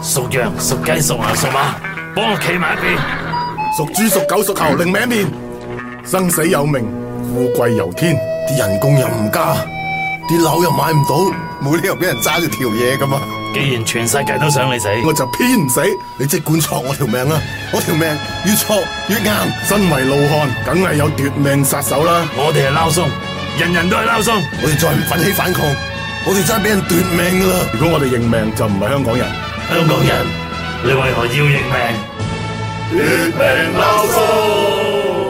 屬羊、屬雞、屬牛、屬馬，幫我企埋一邊。 屬豬、屬狗、屬猴，另名面。生死有命，富貴由天，啲人工又唔加，啲樓又買唔到，冇理由俾人揸住條嘢噶嘛。 既然全世界都想你死， 我就偏唔死。你即管戳我條命啊！我條命越戳越硬。身為老漢，梗係有奪命殺手啦。 我哋係撈鬆，人人都係撈鬆。 我哋再唔奮起反抗，我哋真係俾人奪命噶啦！如果我哋認命，就唔係香港人。 香港人，你為何要認命？ 奪命撈鬆。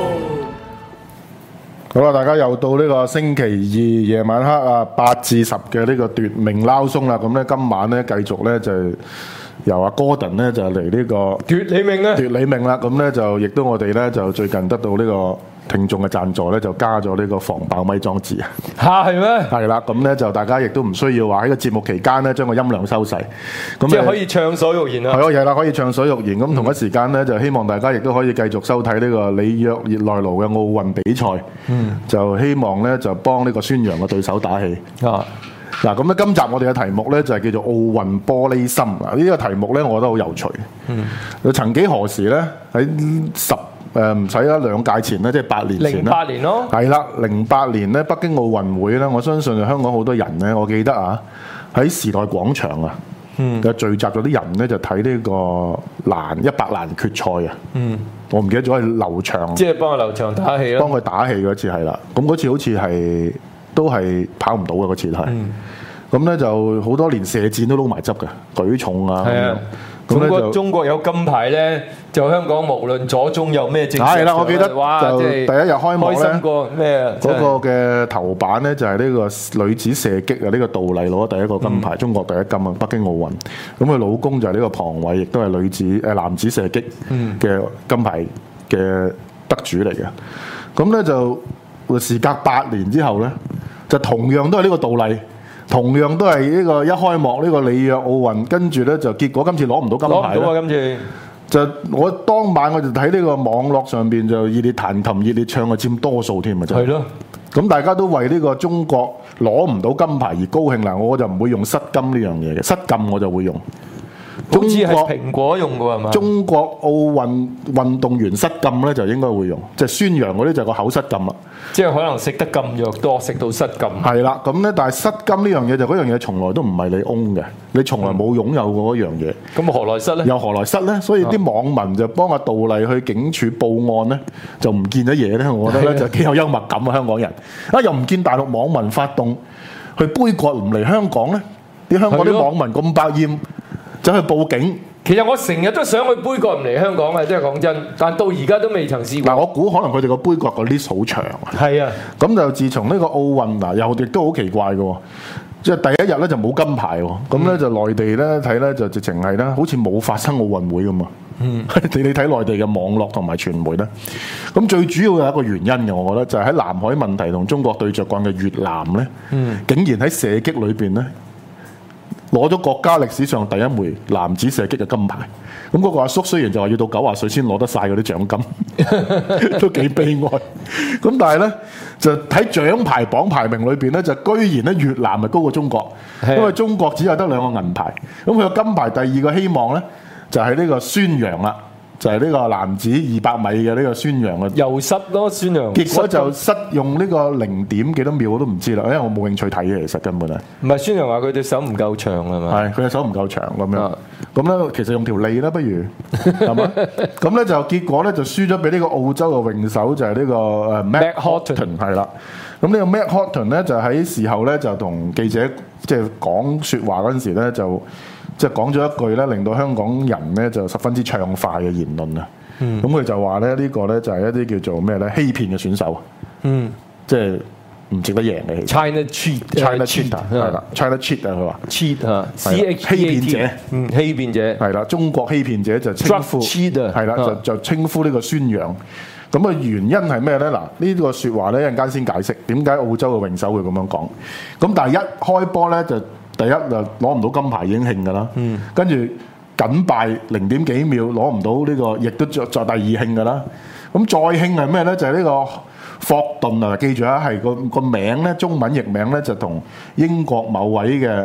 好啦，大家又到呢個星期二夜晚黑啊8至10嘅呢個奪命撈鬆啦。咁咧今晚咧繼續咧就由阿 Gordon 咧就嚟呢個奪你命咧， 奪你命啦。咁咧就亦都我哋咧就最近得到呢個聽眾嘅贊助咧，就加咗呢個防爆咪裝置啊。 嚇係咩？ 係啦，咁咧就大家亦都唔需要話喺個節目期間咧將個音量收細，咁即係可以暢所欲言啊！ 係啦，可以暢所欲言。咁同一時間咧，就希望大家亦都可以繼續收睇呢個里約熱內盧嘅奧運比賽。就希望咧就幫呢個宣揚嘅對手打氣。嗱，咁咧今集我哋嘅題目咧就係叫做奧運玻璃心啊！呢個題目咧，我覺得好有趣。曾幾何時咧喺唔使啦2屆前咧，即係8年前啦。 08年咯。係啦，08年咧北京奧運會咧，我相信香港好多人咧，我記得啊喺時代廣場啊，就聚集咗啲人咧就睇呢個100欄決賽啊。我唔記得咗係劉翔， 即係幫阿劉翔打氣咯。 幫佢打氣嗰次係啦，咁嗰次好似係都係跑唔到嘅嗰次係。咁咧就好多連射箭都撈埋執嘅，舉重啊。係啊。 中國有金牌咧，就香港無論左中右咩正。 係啦，我記得哇就第一日開幕咧， 開心過咩啊？ 嗰個嘅頭版咧就係呢個女子射擊啊，呢個杜麗攞第一個金牌，中國第一金啊，北京奧運。咁佢老公就係呢個龐偉，亦都係男子射擊嘅金牌嘅得主嚟嘅。咁咧就時隔8年之後咧，就同樣都係呢個杜麗。同樣都係呢個一開幕呢個里約奧運，跟住咧就結果今次攞唔到金牌。攞唔到啊！今次就我當晚我就睇呢個網絡上邊就熱烈彈琴、熱烈唱啊，佔多數添啊！真係。係咯。咁大家都為呢個中國攞唔到金牌而高興啦，我就唔會用失金呢樣嘢嘅，失禁我就會用。 好似係蘋果用嘅係嘛？ 中國奧運運動員失禁咧就應該會用，即係宣揚嗰啲就個口失禁啦。 即係可能食得禁藥多，食到失禁。係啦，咁咧，但係失禁呢樣嘢就嗰樣嘢從來都唔係你 own 嘅，你從來冇擁有過嗰樣嘢。 咁何來失咧？ 又何來失咧？所以啲網民就幫阿杜麗去警署報案咧，就唔見咗嘢咧。我覺得咧就幾有幽默感啊！香港人啊，又唔見大陸網民發動去杯葛唔嚟香港咧，啲香港啲網民咁百厭。走去報警， 其實我成日都想去杯葛唔嚟香港嘅，即係講真，但到而家都未曾試過。 嗱，我估可能佢哋個杯葛個 list 好長。係啊，咁就自從呢個奧運嗱，又亦都好奇怪嘅，即係第一日咧就冇金牌喎，咁咧就內地咧睇咧就直情係咧，好似冇發生奧運會咁啊。你睇內地嘅網絡同埋傳媒咧，咁最主要有一個原因嘅，我覺得就係喺南海問題同中國對着幹嘅越南咧，竟然喺射擊裏邊咧，攞咗國家歷史上第一枚男子射擊嘅金牌，咁嗰個阿叔雖然就話要到90歲先攞得晒嗰啲獎金，都幾悲哀。咁但係咧就睇獎牌榜排名裏邊咧，就居然咧越南係高過中國，因為中國只有得2個銀牌，咁佢個金牌第2個希望咧就係呢個孫楊啦。就係呢個男子200米嘅呢個孫楊嘅又失咯，孫楊結果就失用呢個0點幾多秒我都唔知啦，因為我冇興趣睇嘅，其實根本係唔係孫楊話佢隻手唔夠長係嘛？ 係佢隻手唔夠長咁樣，咁咧其實用條脷啦，不如係嘛？咁咧就結果咧就輸咗俾呢個澳洲嘅泳手就係呢個Matt Horton 係啦。咁呢個 Matt Horton 咧就喺事後咧就同記者即係講説話嗰陣時咧就。即係講咗一句咧，令到香港人咧就十分之暢快嘅言論啊！咁佢就話咧呢個咧就係一啲叫做咩咧欺騙嘅選手，即係唔值得贏嘅。China cheat 係啦 ，China cheat 啊佢話 cheat 啊，欺騙者， 欺騙者係啦，中國欺騙者就稱呼係啦，就稱呼呢個孫楊。咁啊原因係咩咧？嗱呢個説話咧一陣間先解釋點解澳洲嘅泳手會咁樣講。咁但係一開波咧就。第一就攞唔到金牌已經興㗎啦，跟住僅敗0點幾秒攞唔到呢個，亦都再第2興㗎啦。咁再興係咩咧？就係呢個霍頓啊！記住啊，係個名咧，中文譯名咧就同英國某位嘅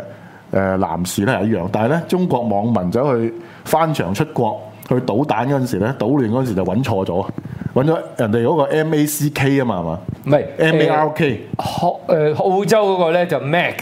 男士咧係一樣，但係咧中國網民走去翻牆出國去搗蛋嗰陣時咧，搗亂嗰陣時就揾錯咗，揾咗人哋嗰個 MACK 啊嘛，係嘛？ 唔係 MARK。 澳洲嗰個咧就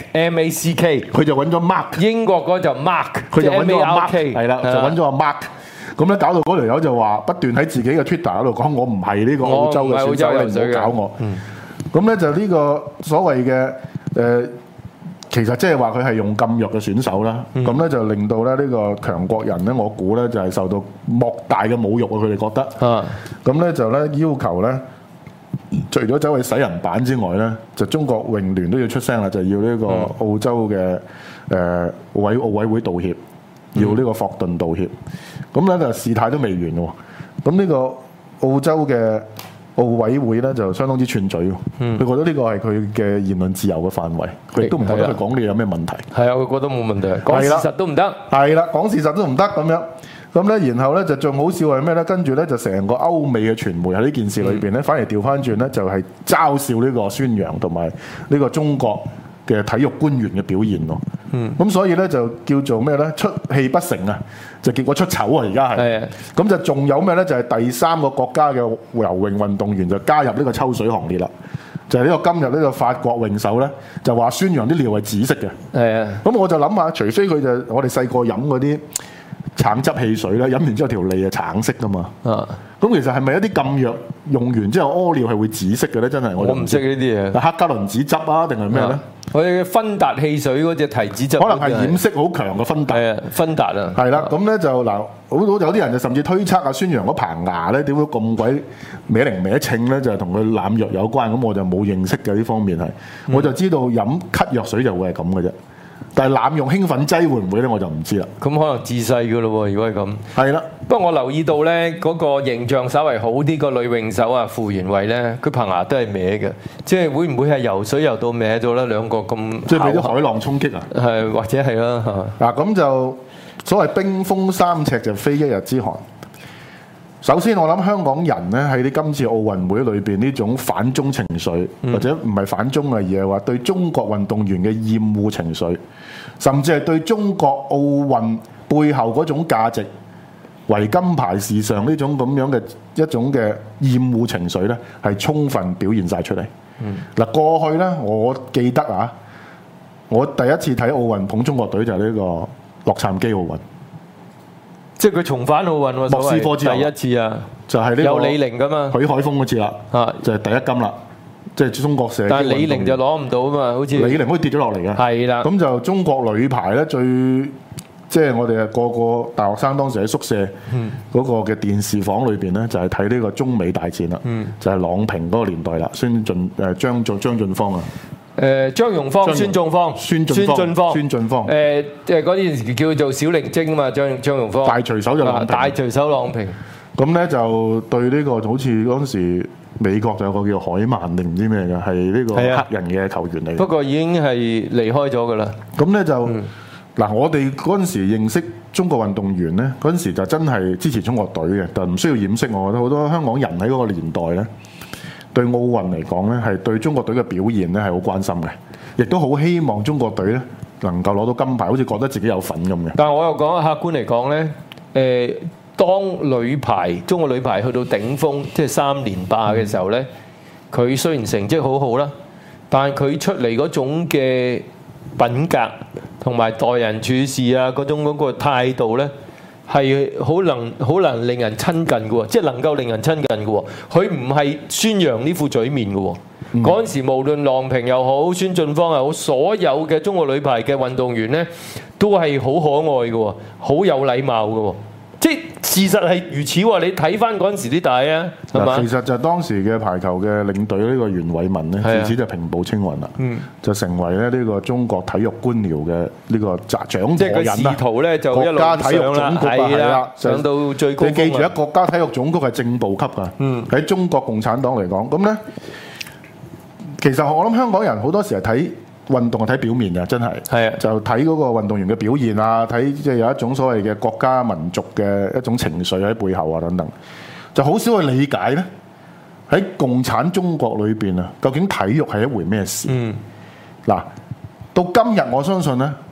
MACK， 佢就揾咗 Mark。 英國嗰個就 Mark， 佢就揾咗阿 Mark， 係啦， 係就揾咗阿 Mark。咁咧搞到嗰條友就話不斷喺自己嘅 Twitter 嗰度講，我唔係呢個澳洲嘅選手，你唔好搞我。咁咧就呢個所謂嘅其實即係話佢係用禁藥嘅選手啦。咁咧就令到咧呢個強國人咧，我估咧就係受到莫大嘅侮辱啊！佢哋覺得。咁咧就咧要求咧，除咗走去洗人版之外咧，就中國泳聯都要出聲啦，就要呢個澳洲嘅奧委會道歉，要呢個霍頓道歉。咁咧就事態都未完喎。咁呢個澳洲嘅奧委會咧就相當之串嘴喎。佢覺得呢個係佢嘅言論自由嘅範圍，佢亦都唔覺得佢講嘅有咩問題。 係啊，佢覺得冇問題，講事實都唔得。 係啦，講事實都唔得咁樣。咁咧，然後咧就仲好笑係咩咧？跟住咧就成個歐美嘅傳媒喺呢件事裏邊咧，反而調翻轉咧，就係嘲笑呢個孫楊同埋呢個中國嘅體育官員嘅表現咯。咁所以咧就叫做咩咧？出氣不成啊，就結果出醜啊！而家係。咁就仲有咩咧？就係第三個國家嘅游泳運動員就加入呢個抽水行列啦。就係呢個今日呢個法國泳手咧，就話孫楊啲尿係紫色嘅。係啊。咁我就諗下，除非佢就我哋細個飲嗰啲橙汁汽水咧，飲完之後條脷係橙色噶嘛。咁其實係咪一啲禁藥用完之後屙尿係會紫色嘅咧？真係我唔識呢啲嘢。 黑加侖子汁啊，定係咩咧？ 我哋嘅芬達汽水嗰隻提子汁， 可能係染色好強嘅芬達。 係啊，芬達啊。係啦，咁咧就嗱，好有啲人就甚至推測啊，孫楊嗰棚牙咧點會咁鬼歪零歪稱咧，就係同佢濫藥有關。咁我就冇認識嘅呢方面係，我就知道飲咳藥水就會係咁嘅啫。但係濫用興奮劑會唔會咧？我就唔知啦。 咁可能自細嘅咯喎，如果係咁。 係啦。 不過我留意到咧，嗰個形象稍為好啲個女泳手啊，傅園慧咧，佢棚牙都係歪嘅，即係會唔會係游水游到歪咗咧？兩個咁即係俾啲海浪衝擊啊！ 係或者係啦嚇。嗱咁就所謂冰封三尺就非一日之寒。首先我諗香港人咧喺啲今次奧運會裏邊呢種反中情緒，或者唔係反中啊，而係話對中國運動員嘅厭惡情緒，甚至係對中國奧運背後嗰種價值為金牌事上呢種咁樣嘅一種嘅厭惡情緒咧，係充分表現晒出嚟。嗱過去咧，我記得啊，我第一次睇奧運捧中國隊就係呢個洛杉磯奧運。 即係佢重返奧運喎， 莫斯科之後第一次啊， 就係呢個有李寧噶嘛， 許海峰嗰次啦，就係第一金啦，即係中國射。 但係李寧就攞唔到啊嘛，好似李寧好似跌咗落嚟嘅。係啦，咁就中國女排咧最即係我哋個個大學生當時喺宿舍嗰個嘅電視房裏邊咧，就係睇呢個中美大戰啦，就係郎平嗰個年代啦，張晉芳啊。 張蓉芳、孫晉芳、 孫晉芳， 即係嗰陣時叫做小靈精啊嘛，張蓉芳。 大隨手就郎平。 大隨手郎平。 咁咧就對呢個好似嗰陣時美國就有個叫海曼定唔知咩嘅，係呢個黑人嘅球員嚟。 不過已經係離開咗㗎啦。 咁咧就嗱，我哋嗰陣時認識中國運動員咧，嗰陣時就真係支持中國隊嘅，但唔需要掩飾。我覺得好多香港人喺嗰個年代咧，對奧運嚟講咧，係對中國隊嘅表現咧係好關心嘅，亦都好希望中國隊咧能夠攞到金牌，好似覺得自己有份咁嘅。 但係我又講客觀嚟講咧，當中國女排去到頂峰，即係3連霸嘅時候咧，佢雖然成績好好啦，但係佢出嚟嗰種嘅品格同埋待人處事啊，嗰種嗰個態度咧，係好能令人親近嘅喎，即係能夠令人親近嘅喎。佢唔係孫楊呢副嘴面嘅喎。嗰陣時無論郎平又好，孫晉芳又好，所有嘅中國女排嘅運動員咧，都係好可愛嘅喎，好有禮貌嘅喎。即係事實係如此喎，你睇翻嗰陣時啲帶啊，係嘛？ 其實就當時嘅排球嘅領隊呢個袁偉文咧，自此就平步青雲啦，就成為咧呢個中國體育官僚嘅呢個掌舵人啦。 即係個仕途咧就一路國家體育總局係啦， 上到最高峰。 你記住，國家體育總局係正部級㗎，喺中國共產黨嚟講，咁咧其實我諗香港人好多時係睇運動係睇表面嘅，真係，就睇嗰個運動員嘅表現啊，睇即係有一種所謂嘅國家民族嘅一種情緒喺背後啊等等，就好少去理解咧喺共產中國裏邊啊，究竟體育係一回咩事？嗱，到今日我相信咧，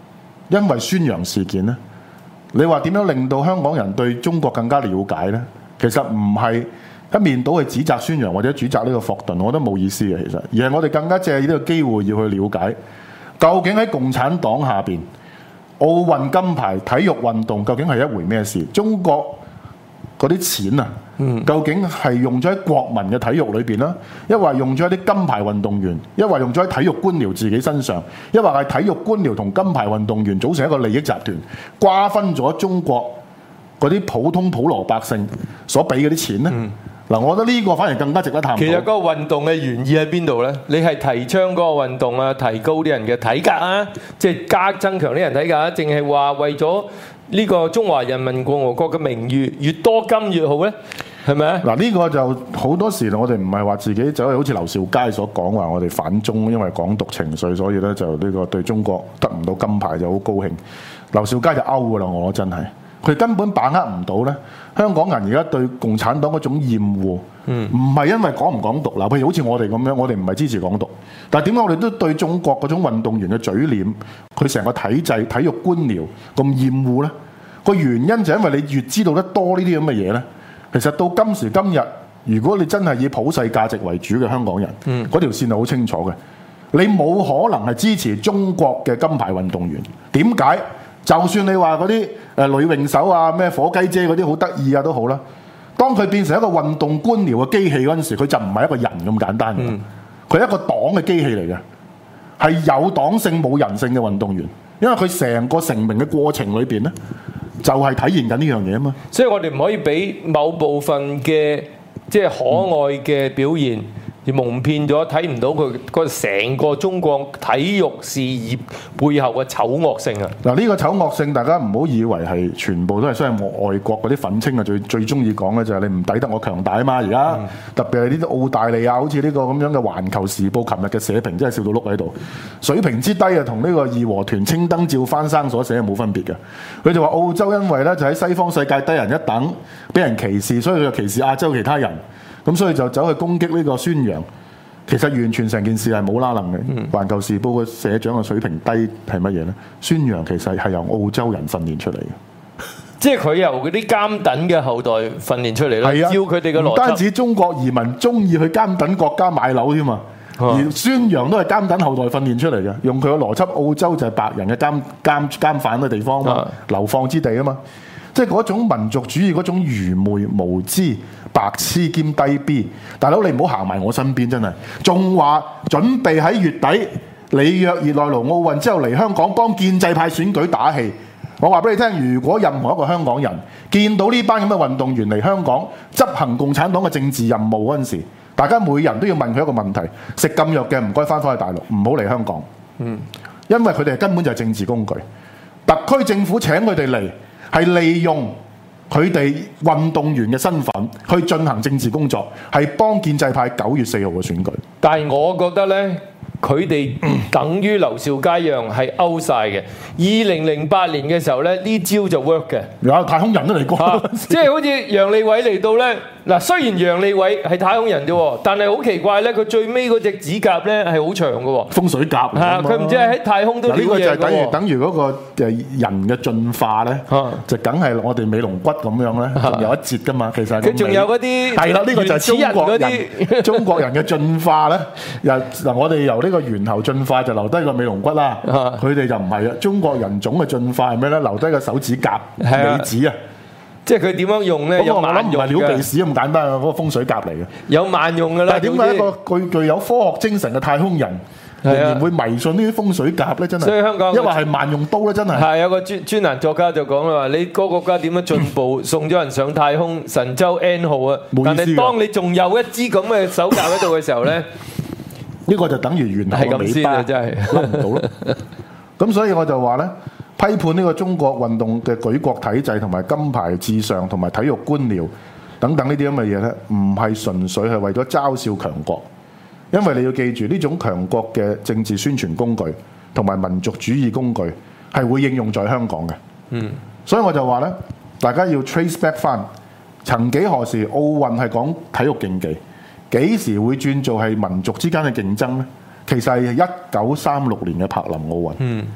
因為宣揚事件呢，你話點樣令到香港人對中國更加了解呢？其實唔係一面倒去指責宣揚或者指責呢個霍頓，我覺得冇意思嘅其實，而係我哋更加借呢個機會要去了解，究竟喺共產黨下邊奧運金牌體育運動究竟係一回咩事？中國嗰啲錢啊，究竟係用咗喺國民嘅體育裏邊啦，抑或用咗喺啲金牌運動員，抑或用咗喺體育官僚自己身上，抑或係體育官僚同金牌運動員組成一個利益集團，瓜分咗中國嗰啲普羅百姓所俾嗰啲錢呢？嗱，我覺得呢個反而更加值得探討。 其實嗰個運動嘅原意喺邊度呢？你係提倡嗰個運動啊，提高啲人嘅體格啊，即係增強啲人體格啊，定係話為咗呢個中華人民共和國嘅名譽，越多金越好呢？係咪啊？ 嗱，呢個就好多時我哋唔係話自己走去好似劉兆佳所講話，我哋反中，因為港獨情緒，所以咧就呢個對中國得唔到金牌就好高興。劉兆佳就勾㗎啦，我真係。佢根本把握唔到咧，香港人而家對共產黨嗰種厭惡，唔係因為講唔講獨。嗱，譬如好似我哋咁樣，我哋唔係支持港獨，但係點解我哋都對中國嗰種運動員嘅嘴臉，佢成個體制、體育官僚咁厭惡咧？個原因就係因為你越知道得多呢啲咁嘅嘢咧，其實到今時今日，如果你真係以普世價值為主嘅香港人，嗰條線係好清楚嘅。你冇可能係支持中國嘅金牌運動員，點解？就算你話嗰啲女泳手啊、咩火雞姐嗰啲好得意啊都好啦，當佢變成一個運動官僚嘅機器嗰陣時，佢就唔係一個人咁簡單嘅，佢係一個黨嘅機器嚟嘅，係有黨性冇人性嘅運動員，因為佢成個成名嘅過程裏邊咧，就係體現緊呢樣嘢啊嘛。 所以我哋唔可以俾某部分嘅即係可愛嘅表現，而蒙騙咗，睇唔到佢個成個中國體育事業背後嘅醜惡性啊！ 嗱，呢個醜惡性，大家唔好以為係全部都係，所以外國嗰啲憤青啊，最中意講嘅就係你唔抵得我強大啊嘛！而家特別係呢啲澳大利亞，好似呢個咁樣嘅《環球時報》琴日嘅社評，真係笑到碌喺度。水平之低啊，同呢個義和團青燈照翻生所寫係冇分別嘅。佢就話澳洲因為咧就喺西方世界低人一等，俾人歧視，所以佢就歧視亞洲其他人。咁所以就走去攻擊呢個宣揚，其實完全成件事係冇拉楞嘅。環球時報嘅社長嘅水平低係乜嘢咧？宣揚其實係由澳洲人訓練出嚟嘅， 即係佢由嗰啲監躉嘅後代訓練出嚟啦。照佢哋嘅邏輯， 唔單止中國移民中意去監躉國家買樓添嘛，而宣揚都係監躉後代訓練出嚟嘅。用佢嘅邏輯，澳洲就係白人嘅監犯嘅地方嘛，流放之地啊嘛。即係嗰種民族主義嗰種愚昧無知、白痴兼低 B， 大佬你唔好行埋我身邊，真係仲話準備喺月底里約熱內盧奧運之後嚟香港幫建制派選舉打氣。我話俾你聽，如果任何一個香港人見到呢班咁嘅運動員嚟香港執行共產黨嘅政治任務嗰陣時，大家每人都要問佢一個問題：食禁藥嘅唔該翻返去大陸，唔好嚟香港。因為佢哋根本就係政治工具，特區政府請佢哋嚟。係利用佢哋運動員嘅身份去進行政治工作，係幫建制派9月4號嘅選舉。 但係我覺得呢，佢哋等於劉兆佳一樣係 out 晒嘅。2008年嘅時候呢，呢招就 work 嘅。 有太空人都嚟過， 即係好似楊利偉嚟到呢。嗱，雖然楊利偉係太空人啫，但係好奇怪呢，佢最尾嗰隻指甲呢係好長嘅喎， 風水甲。 佢唔知係喺太空都呢個就係等於嗰個人嘅進化呢，就梗係我哋尾龍骨咁樣呢，仲有一節㗎嘛。其實佢仲有嗰啲係啦，呢個就係中國人嘅進化呢。嗱，我哋由呢個猿猴進化就留低個尾龍骨啦，佢哋就唔係啊。中國人種嘅進化係咩呢？留低個手指甲、尾指啊。即係佢點樣用咧？有萬用嘅，唔係撩鼻屎咁簡單啊！嗰個風水甲嚟嘅，有萬用㗎啦。但係點解一個具有科學精神嘅太空人仍然會迷信呢啲風水甲咧？真係，所以香港因為係萬用刀咧，真係。係有個專欄作家就講啦話：你個國家點樣進步，送咗人上太空神舟 N 號啊！但係當你仲有一支咁嘅手甲喺度嘅時候咧，呢個就等於猿猴嘅尾巴，真係甩唔到咯。咁所以我就話咧。批判呢個中國運動嘅舉國體制同埋金牌至上同埋體育官僚等等呢啲咁嘅嘢呢，唔係純粹係為咗嘲笑強國，因為你要記住呢種強國嘅政治宣傳工具同埋民族主義工具係會應用在香港嘅。所以我就話呢，大家要 trace back 翻，曾幾何時奧運係講體育競技，幾時會轉做係民族之間嘅競爭呢？其實係1936年嘅柏林奧運。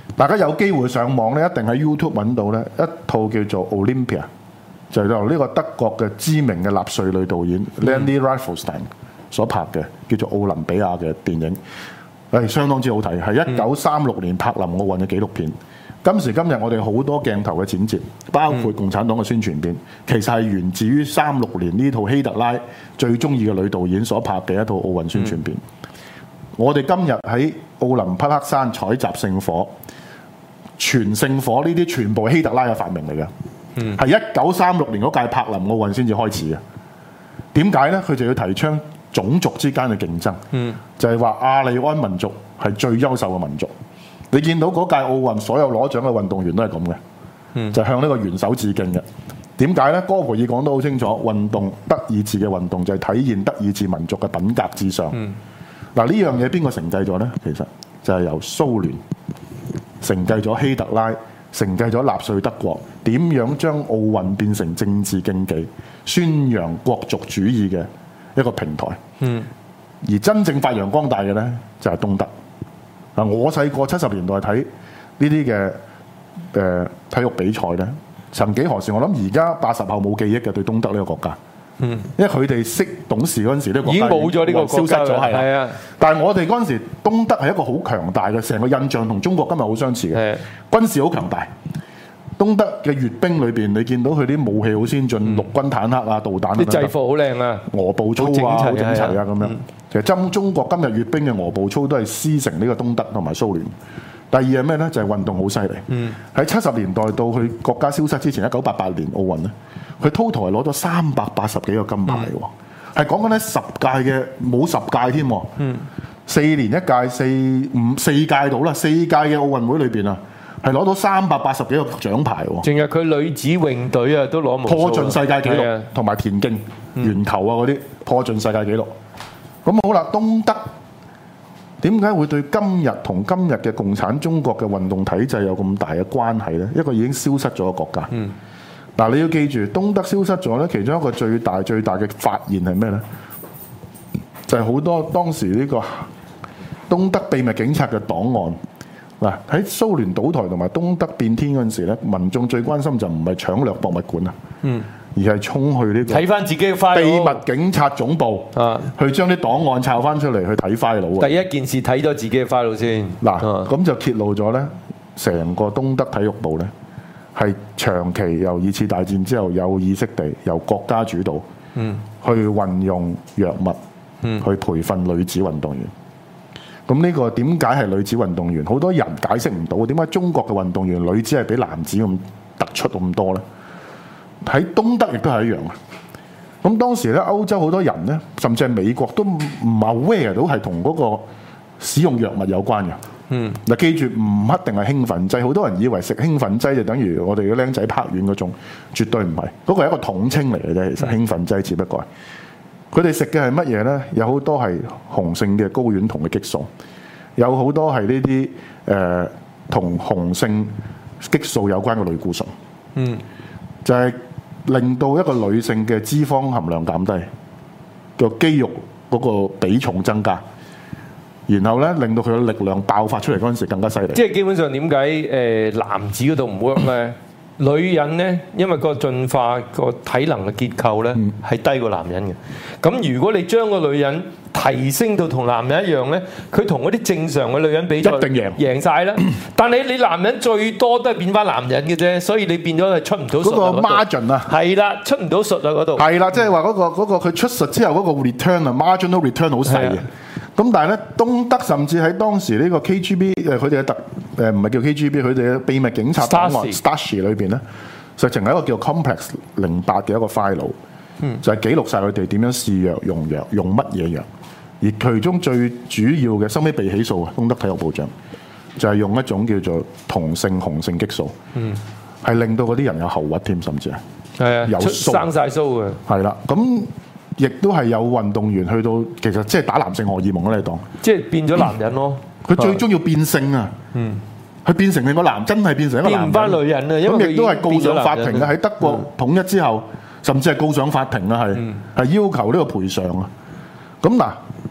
大家有機會上網咧，一定喺 YouTube 揾到咧一套叫做 Olympia， 就係由呢個德國嘅知名嘅納粹女導演 Leni Riefenstahl 所拍嘅，叫做奧林比亞嘅電影，係相當之好睇，係1936年柏林奧運嘅紀錄片。今時今日我哋好多鏡頭嘅剪接，包括共產黨嘅宣傳片，其實係源自於36年呢套希特拉最中意嘅女導演所拍嘅一套奧運宣傳片。我哋今日喺奧林匹克山採集聖火、傳聖火呢啲全部係希特拉嘅發明嚟嘅，係1936年嗰屆柏林奧運先至開始嘅。點解呢？佢就要提倡種族之間嘅競爭，就係話亞利安民族係最優秀嘅民族。你見到嗰屆奧運所有攞獎嘅運動員都係咁嘅，就向呢個元首致敬嘅。點解呢？戈培爾講得好清楚，運動德意志嘅運動就係體現德意志民族嘅品格至上。嗱，呢樣嘢邊個承繼咗呢？其實就係由蘇聯承繼咗希特拉，承繼咗納粹德國，點樣將奧運變成政治競技、宣揚國族主義嘅一個平台。而真正發揚光大嘅呢，就係東德。嗱，我細個70年代睇呢啲嘅體育比賽呢，曾幾何時我諗而家80後冇記憶嘅對東德呢個國家。因為佢哋識懂事嗰陣時，呢個國家已經冇咗呢個消失咗，係啊。 但係我哋嗰陣時，東德係一個好強大嘅，成個印象同中國今日好相似嘅，軍事好強大。東德嘅閱兵裏邊，你見到佢啲武器好先進，陸軍坦克啊、導彈啊， 啲制服好靚啊， 俄步操啊，好整齊啊咁樣。其實中國今日閱兵嘅俄步操都係師承呢個東德同埋蘇聯。第二係咩呢？就係運動好犀利。喺70年代到佢國家消失之前，1988年奧運咧，佢 total 係攞咗380幾個金牌喎。係講緊呢10屆嘅，冇10屆添。4年一屆，4屆到啦，4屆嘅奧運會裏邊啊，係攞到380幾個獎牌喎。 淨係佢女子泳隊啊，都攞破盡世界紀錄，同埋田徑、鉛球啊嗰啲破盡世界紀錄。咁好啦，東德點解會對今日同今日嘅共產中國嘅運動體制有咁大嘅關係呢？一個已經消失咗嘅國家。嗱，你要記住，東德消失咗呢，其中一個最大嘅發現係咩呢？就係好多當時呢個東德秘密警察嘅檔案。嗱，喺蘇聯倒台同埋東德變天嗰陣時咧，民眾最關心就唔係搶掠博物館啊，而係衝去呢個睇翻自己嘅 file， 秘密警察總部去將啲檔案抄翻出嚟去睇 file。 第一件事睇咗自己嘅 file 先。嗱， 咁就揭露咗咧，成個東德體育部咧係長期由二次大戰之後有意識地由國家主導，去運用藥物去培訓女子運動員。咁呢個點解係女子運動員？好多人解釋唔到點解中國嘅運動員女子係比男子咁突出咁多呢？喺東德亦都係一樣啊！咁當時咧，歐洲好多人呢，甚至係美國都唔 aware 到係同嗰個使用藥物有關嘅。嗱，記住唔一定係興奮劑，好多人以為食興奮劑就等於我哋嘅僆仔拍丸嗰種，絕對唔係。嗰個係一個統稱嚟嘅啫，其實興奮劑只不過係。佢哋食嘅係乜嘢呢？有好多係雄性嘅睾丸酮嘅激素，有好多係呢啲同雄性激素有關嘅類固醇。就係令到一個女性嘅脂肪含量減低，個肌肉嗰個比重增加，然後咧令到佢嘅力量爆發出嚟嗰陣時更加犀利。 即係基本上點解男子嗰度唔 work 咧？女人咧，因為個進化個體能嘅結構咧係低過男人嘅。咁如果你將個女人提升到同男人一樣咧，佢同嗰啲正常嘅女人比賽一定贏晒啦。但係你男人最多都係變翻男人嘅啫，所以你變咗係出唔到術。 嗰個 margin 啊， 係啦，出唔到術啊嗰度。係啦，即係話嗰個佢出術之後嗰個 return 啊 ，marginal return 好細嘅。咁但係咧，東德甚至喺當時呢個 KGB 佢哋嘅唔係叫 KGB， 佢哋嘅秘密警察檔案 Stasi 裏邊咧，實情係一個叫 Complex 08嘅一個 file，就係記錄晒佢哋點樣試藥、用藥、用乜嘢藥。而其中最主要嘅，收尾被起訴啊，東德體育部長就係用一種叫做同性雄性激素，係令到嗰啲人有喉核添，甚至係有生晒鬚嘅。係啦，咁。亦都係有運動員去到，其實即係打男性荷爾蒙啦，你當即係變咗男人咯。 佢最終要變性啊！佢變成另個男，真係變成一個男人。變翻女人啊！ 咁亦都係告上法庭啊！喺德國統一之後，甚至係告上法庭啊！係要求呢個賠償啊！咁嗱，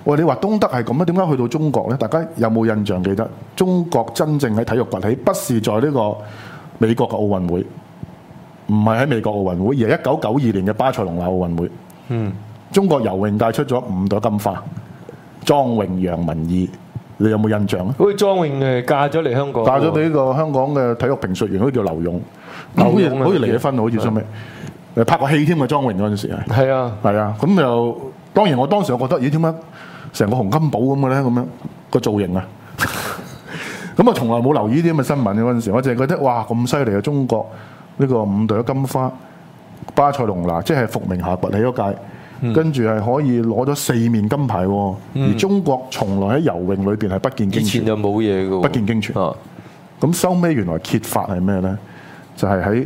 喂，你話東德係咁啊？點解去到中國咧？大家有冇印象記得？中國真正喺體育崛起，不是在呢個美國嘅奧運會，唔係喺美國奧運會，而係1992年嘅巴塞隆納奧運會。中國游泳界出咗5朵金花，莊泳、楊文義，你有冇印象啊？ 好似莊泳嫁咗嚟香港， 嫁咗俾呢個香港嘅體育評述員，好似叫劉勇，好似離咗婚，好似收尾拍過戲添啊！莊泳嗰陣時係係啊，咁就當然我當時我覺得，咦點解成個洪金寶咁嘅咧？咁樣個造型啊，咁啊從來冇留意啲咁嘅新聞嘅嗰陣時，我淨係覺得哇咁犀利啊！中國呢個5朵金花，巴塞隆拿即係伏明霞崛起嗰屆。跟住係可以攞咗4面金牌喎，而中國從來喺游泳裏邊係不見經傳，以前就冇嘢嘅喎， 不見經傳。咁收尾原來揭發係咩咧？就係喺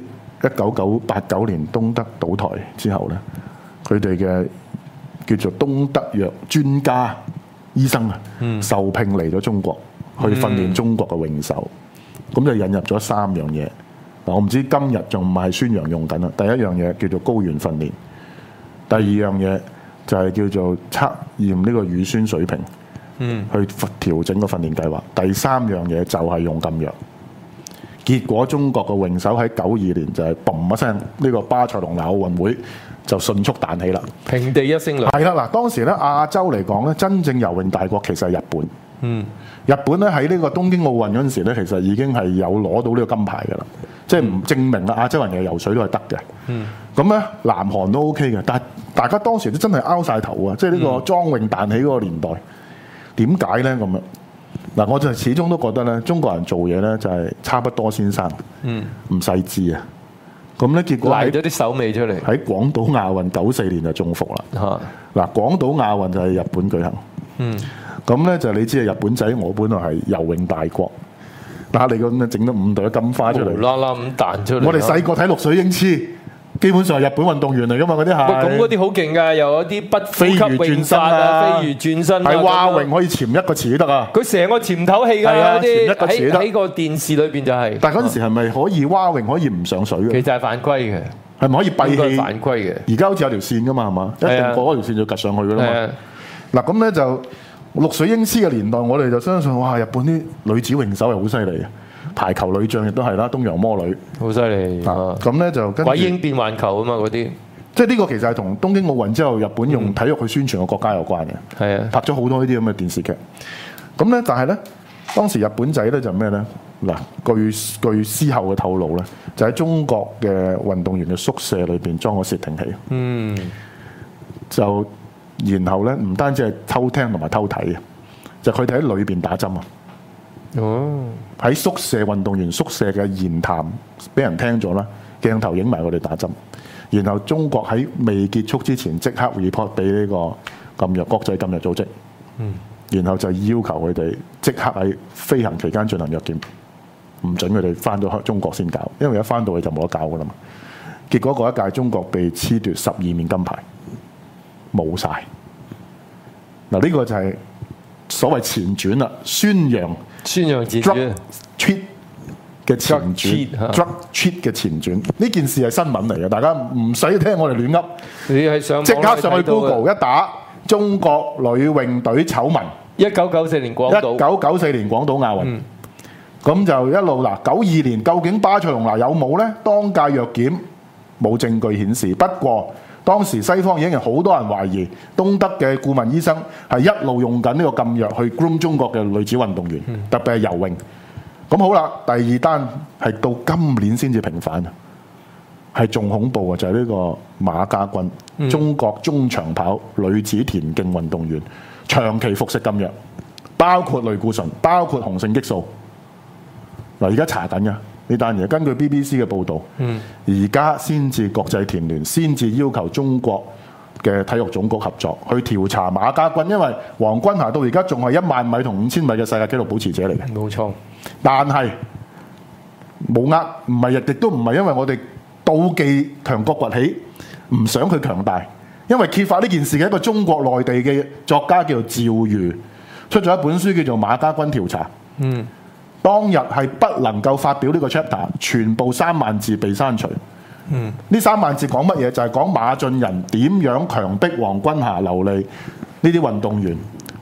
1989年東德倒台之後咧，佢哋嘅叫做東德藥專家醫生啊，受聘嚟咗中國去訓練中國嘅泳手，咁就引入咗3樣嘢。嗱，我唔知今日仲唔係宣揚用緊啦。第一樣嘢叫做高原訓練。第二樣嘢就係叫做測驗呢個乳酸水平，去調整個訓練計劃。第3樣嘢就係用禁藥。結果中國嘅泳手喺92年就係嘣一聲，呢個巴塞隆拿奧運會就迅速彈起啦， 平地一聲雷。 係啦，嗱，當時咧亞洲嚟講咧，真正游泳大國其實係日本。日本咧喺呢個東京奧運嗰陣時咧，其實已經係有攞到呢個金牌㗎啦，即係唔證明啦亞洲人嘅游水都係得嘅。咁咧南韓都 OK 嘅，但係大家當時都真係拗晒頭啊！即係呢個莊泳彈起嗰個年代，點解咧咁樣？嗱，我就始終都覺得咧，中國人做嘢咧就係差不多先生，唔細緻啊。咁咧結果賴咗啲手尾出嚟。喺廣島亞運94年就中伏啦。嗱，廣島亞運就係日本舉行。咁咧就你知啊，日本仔我本來係游泳大國，嗱你咁樣整咗5朵金花出嚟， 無啦啦咁彈出嚟。 我哋細個睇綠水英姿，基本上係日本運動員嚟噶嘛，嗰啲係。 咁嗰啲好勁㗎，又有啲不呼吸泳法啊，飛魚轉身啊， 係蛙泳可以潛一個池得啊！ 佢成個潛透氣㗎，嗰啲喺個電視裏邊就係。 但係嗰陣時係咪可以蛙泳可以唔上水嘅？ 其實係犯規嘅， 係咪可以閉氣？ 犯規嘅。而家好似有條線㗎嘛，係嘛？一定過嗰條線就趌上去㗎啦嘛。嗱咁咧就。綠水英姿嘅年代，我哋就相信哇！日本啲女子泳手係好犀利嘅，排球女將亦都係啦，東洋魔女好犀利。 咁咧就鬼鷹變環球啊嘛，嗰啲即係呢個其實係同東京奧運之後日本用體育去宣傳嘅國家有關嘅。 係啊， 拍咗好多呢啲咁嘅電視劇。咁咧，但係咧當時日本仔咧就咩咧？嗱，據事後嘅透露咧，就喺中國嘅運動員嘅宿舍裏邊裝咗竊聽器。就。然後咧，唔單止係偷聽同埋偷睇嘅，就佢哋喺裏邊打針啊！喺宿舍運動員宿舍嘅言談俾人聽咗啦，鏡頭影埋佢哋打針。然後中國喺未結束之前即刻 report 俾呢個國際禁藥組織。然後就要求佢哋即刻喺飛行期間進行藥檢，唔準佢哋翻到中國先搞，因為一翻到去就冇得搞噶啦嘛。結果嗰一屆中國被褫奪12面金牌。冇晒嗱，呢個就係所謂前傳啦，宣揚前傳 cheat 嘅前傳 drug cheat 嘅前傳。呢件事係新聞嚟嘅，大家唔使聽我哋亂噏， 你係上即刻上去 Google 一打中國女泳隊醜聞 ，1994年廣島亞運，咁就一路嗱92年究竟巴塞隆拿有冇咧？當屆藥檢冇證據顯示，不過。當時西方已經有好多人懷疑東德嘅顧問醫生係一路用緊呢個禁藥去 groom 中國嘅女子運動員，特別係游泳。咁好啦，第2單係到今年先至平反，係仲恐怖嘅就係呢個馬家軍，中國中長跑女子田徑運動員長期服食禁藥，包括類固醇，包括雄性激素。嗱，而家查緊㗎。呢單嘢根據 BBC 嘅報導，而家先至國際田聯先至要求中國嘅體育總局合作去調查馬家軍，因為黃君霞到而家仲係1萬米同5000米嘅世界紀錄保持者嚟嘅。 冇錯， 但係冇呃，唔係亦都唔係因為我哋妒忌強國崛起，唔想佢強大，因為揭發呢件事嘅一個中國內地嘅作家叫做趙瑜，出咗一本書叫做《馬家軍調查》。當日係不能夠發表呢個 chapter， 全部3萬字被刪除。呢3萬字講乜嘢？就係講馬俊仁點樣強迫黃君霞、劉莉呢啲運動員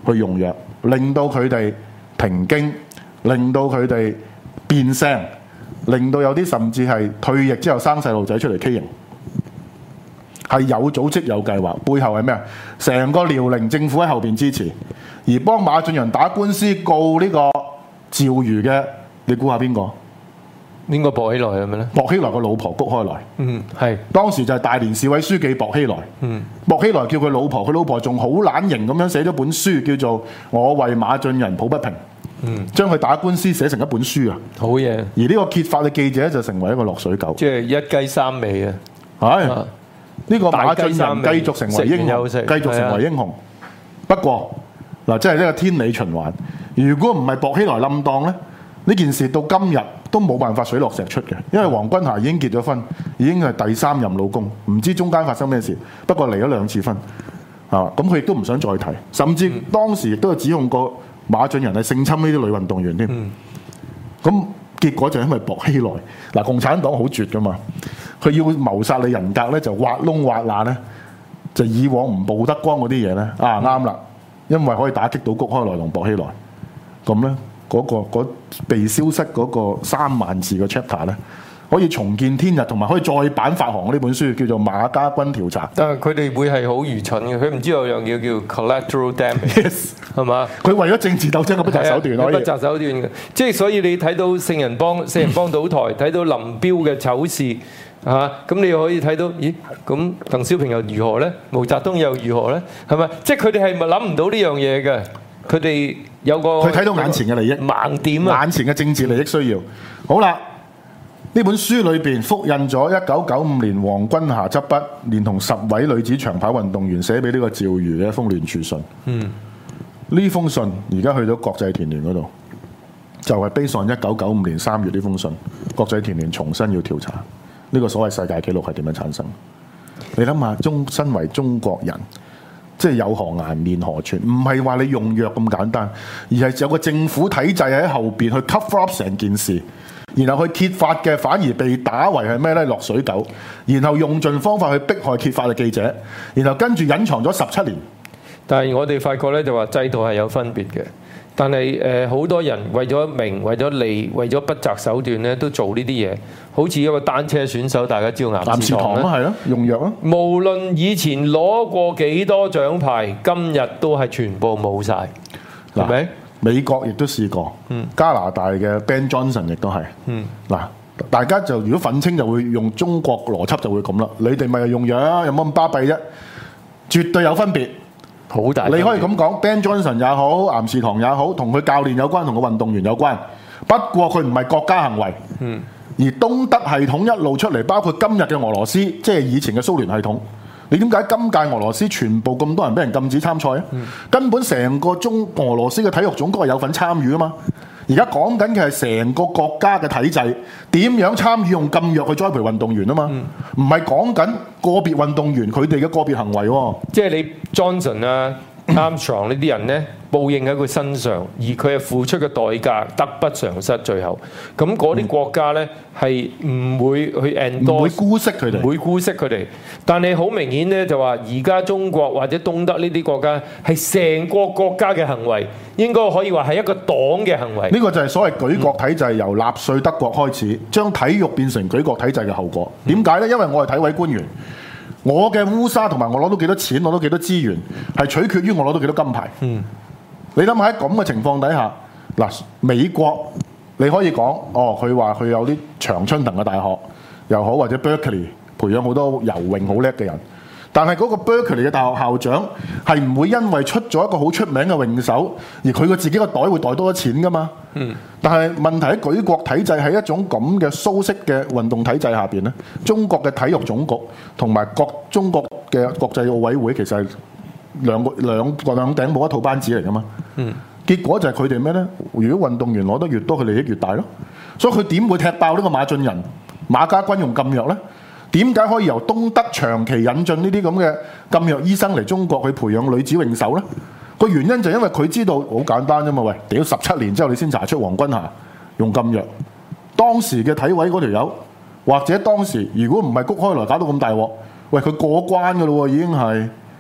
去用藥，令到佢哋停經，令到佢哋變聲，令到有啲甚至係退役之後生細路仔出嚟畸形，係有組織有計劃，背後係咩啊？成個遼寧政府喺後邊支持，而幫馬俊仁打官司告呢個趙瑜嘅，你估下邊個？ 應該薄熙來係咪咧？ 薄熙來個老婆谷開來， 係當時就係大連市委書記薄熙來。薄熙來叫佢老婆，佢老婆仲好懶型咁樣寫咗本書，叫做《我為馬俊仁抱不平》。將佢打官司寫成一本書啊！ 好嘢。 而呢個揭發嘅記者就成為一個落水狗。 即係一雞三味啊！ 係呢個馬俊仁繼續成為英雄， 繼續成為英雄。不過嗱，即係呢個天理循環。如果唔係薄熙來冧檔咧，呢件事到今日都冇辦法水落石出嘅，因為黃君霞已經結咗婚，已經係第3任老公，唔知中間發生咩事。不過離咗2次婚，咁佢亦都唔想再提，甚至當時亦都有指控過馬俊仁係性侵呢啲女運動員添。咁結果就因為薄熙來嗱，共產黨好絕噶嘛，佢要謀殺你人格咧，就挖窿挖罅咧，就以往唔曝得光嗰啲嘢咧，啱啦，因為可以打擊到谷開來同薄熙來，咁咧。嗰被消失嗰個3萬字嘅 chapter 咧，可以重見天日，同埋可以再版發行呢本書，叫做《馬家軍調查》。 但係佢哋會係好愚蠢嘅，佢唔知有樣嘢叫 collateral damage， 係嘛？ 佢為咗政治鬥爭嘅不擇手段， 不擇手段嘅。即係所以你睇到四人幫倒台，睇到林彪嘅醜事咁你又可以睇到，咦？咁鄧小平又如何咧？毛澤東又如何咧？係咪？即係佢哋係咪諗唔到呢樣嘢嘅？佢哋有個佢睇到眼前嘅利益盲點啊！ 眼前嘅政治利益需要。好啦，呢本書裏邊複印咗1995年黃君霞執筆，連同10位女子長跑運動員寫俾呢個趙瑜嘅一封聯署信。呢封信而家去咗國際田聯嗰度，就係based on1995年3月呢封信，國際田聯重新要調查呢個所謂世界紀錄係點樣產生。你諗下，身為中國人。即係有何顏面何存？唔係話你用藥咁簡單，而係有個政府體制喺後邊去 cover up 成件事，然後去揭發嘅反而被打為係咩呢？落水狗，然後用盡方法去迫害揭發嘅記者，然後跟住隱藏咗17年。但係我哋發覺呢，就話制度係有分別嘅，但係好多人為咗名、為咗利、為咗不擇手段咧，都做呢啲嘢。好似一個單車選手，大家知道岩士堂係咯，用藥啊。 無論以前攞過幾多獎牌，今日都係全部冇晒，係咪？ 美國亦都試過，加拿大嘅 Ben Johnson 亦都係。大家就如果憤青就會用中國邏輯就會咁啦。你哋咪用藥，有冇咁巴閉啫？絕對有分別。 好大， 你可以咁講 ，Ben Johnson 也好，岩士堂也好，同佢教練有關，同個運動員有關。不過佢唔係國家行為。而東德系統一路出嚟，包括今日嘅俄羅斯，即係以前嘅蘇聯系統。你點解今屆俄羅斯全部咁多人俾人禁止參賽啊？根本成個俄羅斯嘅體育總局係有份參與啊嘛。而家講緊嘅係成個國家嘅體制點樣參與用禁藥去栽培運動員啊嘛，唔係講緊個別運動員佢哋嘅個別行為喎。 即係你 Johnson 啊、Armstrong 呢啲人呢，報應喺佢身上，而佢係付出嘅代價得不償失。最後，咁嗰啲國家呢，係唔會去 endorse，唔會姑息佢哋，唔會姑息佢哋。但係好明顯呢，就話而家中國或者東德呢啲國家係成個國家嘅行為，應該可以話係一個黨嘅行為。 呢個就係所謂舉國體制由納粹德國開始，將體育變成舉國體制嘅後果。點解呢？因為我係體委官員。我嘅烏紗同埋我攞到幾多錢，攞到幾多資源，係取決於我攞到幾多金牌。你諗下喺咁嘅情況底下，嗱，美國你可以講，佢話佢有啲長春藤嘅大學又好，或者 Berkeley 培養好多游泳好叻嘅人。但係嗰個 Berkeley 嘅大學校長係唔會因為出咗一個好出名嘅泳手，而佢個自己個袋會袋多咗錢噶嘛？但係問題喺舉國體制喺一種咁嘅蘇式嘅運動體制下邊咧，中國嘅體育總局同埋中國嘅國際奧委會其實係兩頂冇一套班子嚟噶嘛？結果就係佢哋咩呢？如果運動員攞得越多，佢利益越大咯。所以佢點會踢爆呢個馬俊仁、馬家軍用禁藥呢？點解可以由東德長期引進呢啲咁嘅禁藥醫生嚟中國去培養女子泳手呢？個原因就因為佢知道好簡單啫嘛，喂，屌17年之後你先查出黃君霞用禁藥，當時嘅體委嗰條友，或者當時如果唔係谷開來搞到咁大鑊，喂佢過關㗎咯喎，已經係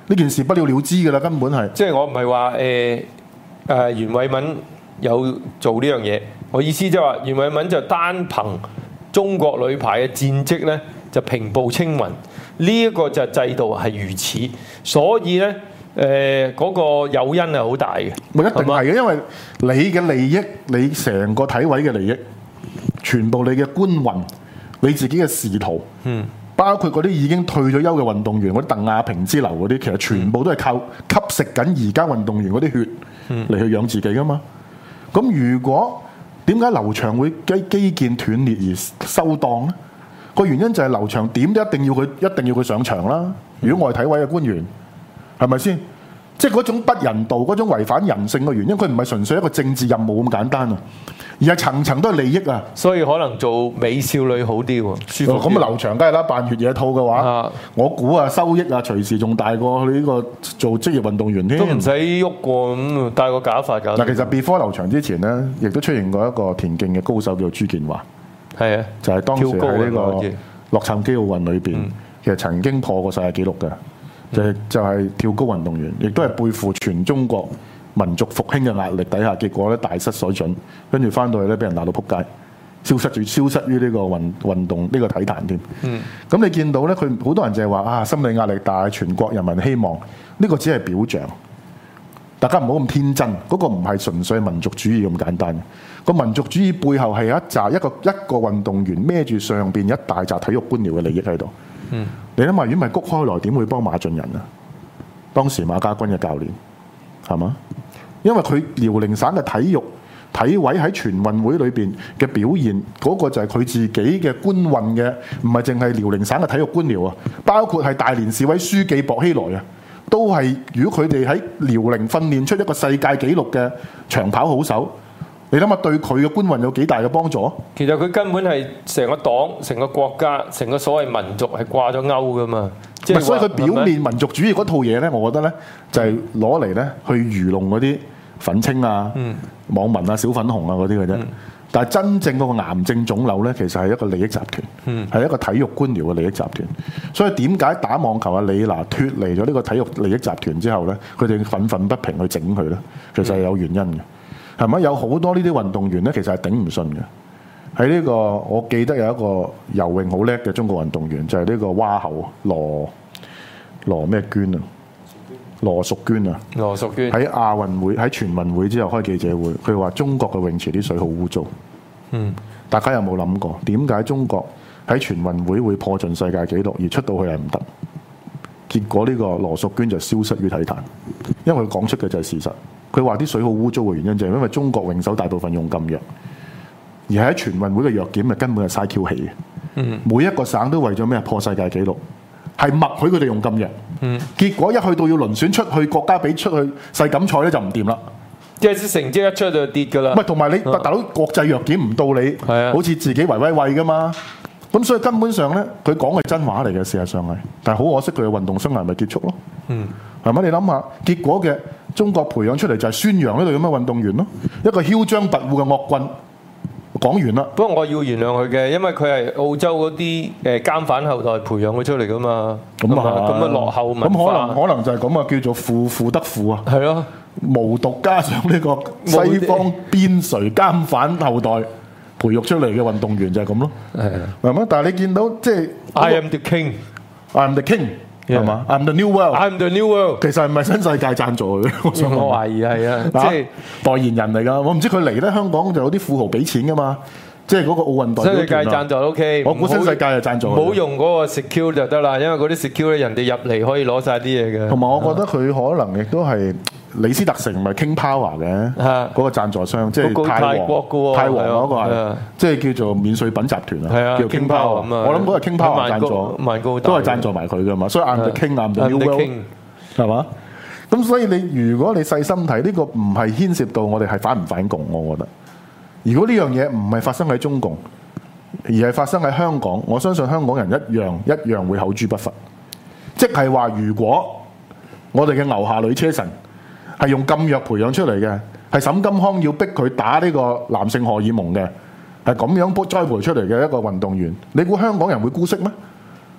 呢件事不了了之㗎啦，根本係。 即係我唔係話袁偉民有做呢樣嘢，我意思即係話袁偉民就單憑中國女排嘅戰績咧就平步青雲，呢一個就制度係如此，所以咧嗰個誘因係好大嘅。 咪一定係嘅，因為你嘅利益，你成個體委嘅利益，全部你嘅官運，你自己嘅仕途，包括嗰啲已經退咗休嘅運動員，嗰啲鄧亞萍之流嗰啲，其實全部都係靠吸食緊而家運動員嗰啲血嚟去養自己噶嘛。咁如果點解劉翔會基建斷裂而收檔呢？個原因就係劉翔點都一定要佢上場啦。如果我係體委嘅官員，係咪先？即係嗰種不人道、嗰種違反人性嘅原因，佢唔係純粹一個政治任務咁簡單啊，而係層層都係利益啊。 所以可能做美少女好啲喎，舒服啲。 咁啊，劉翔梗係啦，扮越野兔嘅話，我估啊收益啊隨時仲大過佢呢個做職業運動員添。 都唔使喐過咁，戴個假髮㗎。 嗱，其實 before 劉翔之前呢，亦都出現過一個田徑嘅高手叫朱建華， 係啊， 就係當時喺呢個洛杉磯奧運裏邊，其實曾經破過世界紀錄嘅。就係跳高運動員，亦都係背負全中國民族復興嘅壓力底下，結果咧大失水準，跟住翻到去咧俾人鬧到撲街，消失於呢個運動呢個體壇添。咁你見到咧，佢好多人就係話啊，心理壓力大，全國人民希望呢個只係表象，大家唔好咁天真，嗰個唔係純粹民族主義咁簡單。個民族主義背後係一個運動員孭住上邊一大紮體育官僚嘅利益喺度。你諗下，如果唔係谷開來，點會幫馬俊仁啊？當時馬家軍嘅教練係嘛？因為佢遼寧省嘅體委喺全運會裏邊嘅表現，嗰個就係佢自己嘅官運嘅，唔係淨係遼寧省嘅體育官僚啊，包括係大連市委書記薄熙來啊，都係如果佢哋喺遼寧訓練出一個世界紀錄嘅長跑好手。你諗下對佢嘅官運有幾大嘅幫助？ 其實佢根本係成個黨、成個國家、成個所謂民族係掛咗鈎噶嘛。 所以佢表面民族主義嗰套嘢咧，我覺得咧就係攞嚟咧去愚弄嗰啲憤青啊、網民啊、小粉紅啊嗰啲嘅啫。但係真正嗰個癌症腫瘤咧，其實係一個利益集團，係一個體育官僚嘅利益集團。所以點解打網球啊李娜脫離咗呢個體育利益集團之後咧，佢哋憤憤不平去整佢咧？其實係有原因嘅。係咪有好多呢啲運動員咧？其實係頂唔順嘅。喺呢個我記得有一個游泳好叻嘅中國運動員，就係呢個蛙后羅咩娟啊，羅淑娟啊。羅淑娟喺亞運會喺全運會之後開記者會，佢話中國嘅泳池啲水好污糟。大家有冇諗過點解中國喺全運會會破盡世界紀錄，而出到去係唔得？結果呢個羅淑娟就消失於體壇，因為佢講出嘅就係事實。佢話啲水好污糟嘅原因就係因為中國泳手大部分用禁藥，而喺全運會嘅藥檢咪根本係嘥 Q 氣嘅。每一個省都為咗咩破世界紀錄，係默許佢哋用禁藥。結果一去到要輪選出去國家比出去世錦賽咧就唔掂啦。 即係成績一出就跌㗎啦。唔係同埋你大佬國際藥檢唔到你，好似自己維威㗎嘛。咁所以根本上咧，佢講嘅真話嚟嘅，事實上係，但係好可惜佢嘅運動生涯咪結束咯。係咪？你諗下，結果嘅中國培養出嚟就係宣揚呢度咁嘅運動員咯，一個囂張跋扈嘅惡棍。講完啦。不過我要原諒佢嘅，因為佢係澳洲嗰啲監反後代培養佢出嚟噶嘛。咁啊落後文化。 咁可能就係咁啊，叫做父得父啊。 係咯， 無毒加上呢個西方邊陲監反後代培育出嚟嘅運動員就係咁咯。係咪？但係你見到即係 I am the king，I am the king。係嘛 ？I'm the new world。I'm the new world。 其實係咪新世界贊助嘅？ 我懷疑係啊，即係代言人嚟㗎。我唔知佢嚟咧，香港就有啲富豪俾錢㗎嘛。即係嗰個奧運代表團。 新世界贊助 OK。 我估新世界係贊助。 唔好用嗰個 secure 就得啦，因為嗰啲 secure 人哋入嚟可以攞晒啲嘢嘅。 同埋我覺得佢可能亦都係李斯特城唔係 King Power 嘅嗰個贊助商，即係泰國嘅喎。 泰皇嗰個係即係叫做免稅品集團啊，叫 King Power。我諗嗰個 King Power 贊助，都係贊助埋佢㗎嘛。所以 I'm the King，I'm the new world，係嘛？咁所以如果你細心睇呢個，唔係牽涉到我哋係反唔反共，我覺得。如果呢樣嘢唔係發生喺中共，而係發生喺香港，我相信香港人一樣會口誅筆伐。即係話，如果我哋嘅牛下女車神係用禁藥培養出嚟嘅，係沈金康要逼佢打呢個男性荷爾蒙嘅，係咁樣栽培出嚟嘅一個運動員，你估香港人會姑息咩？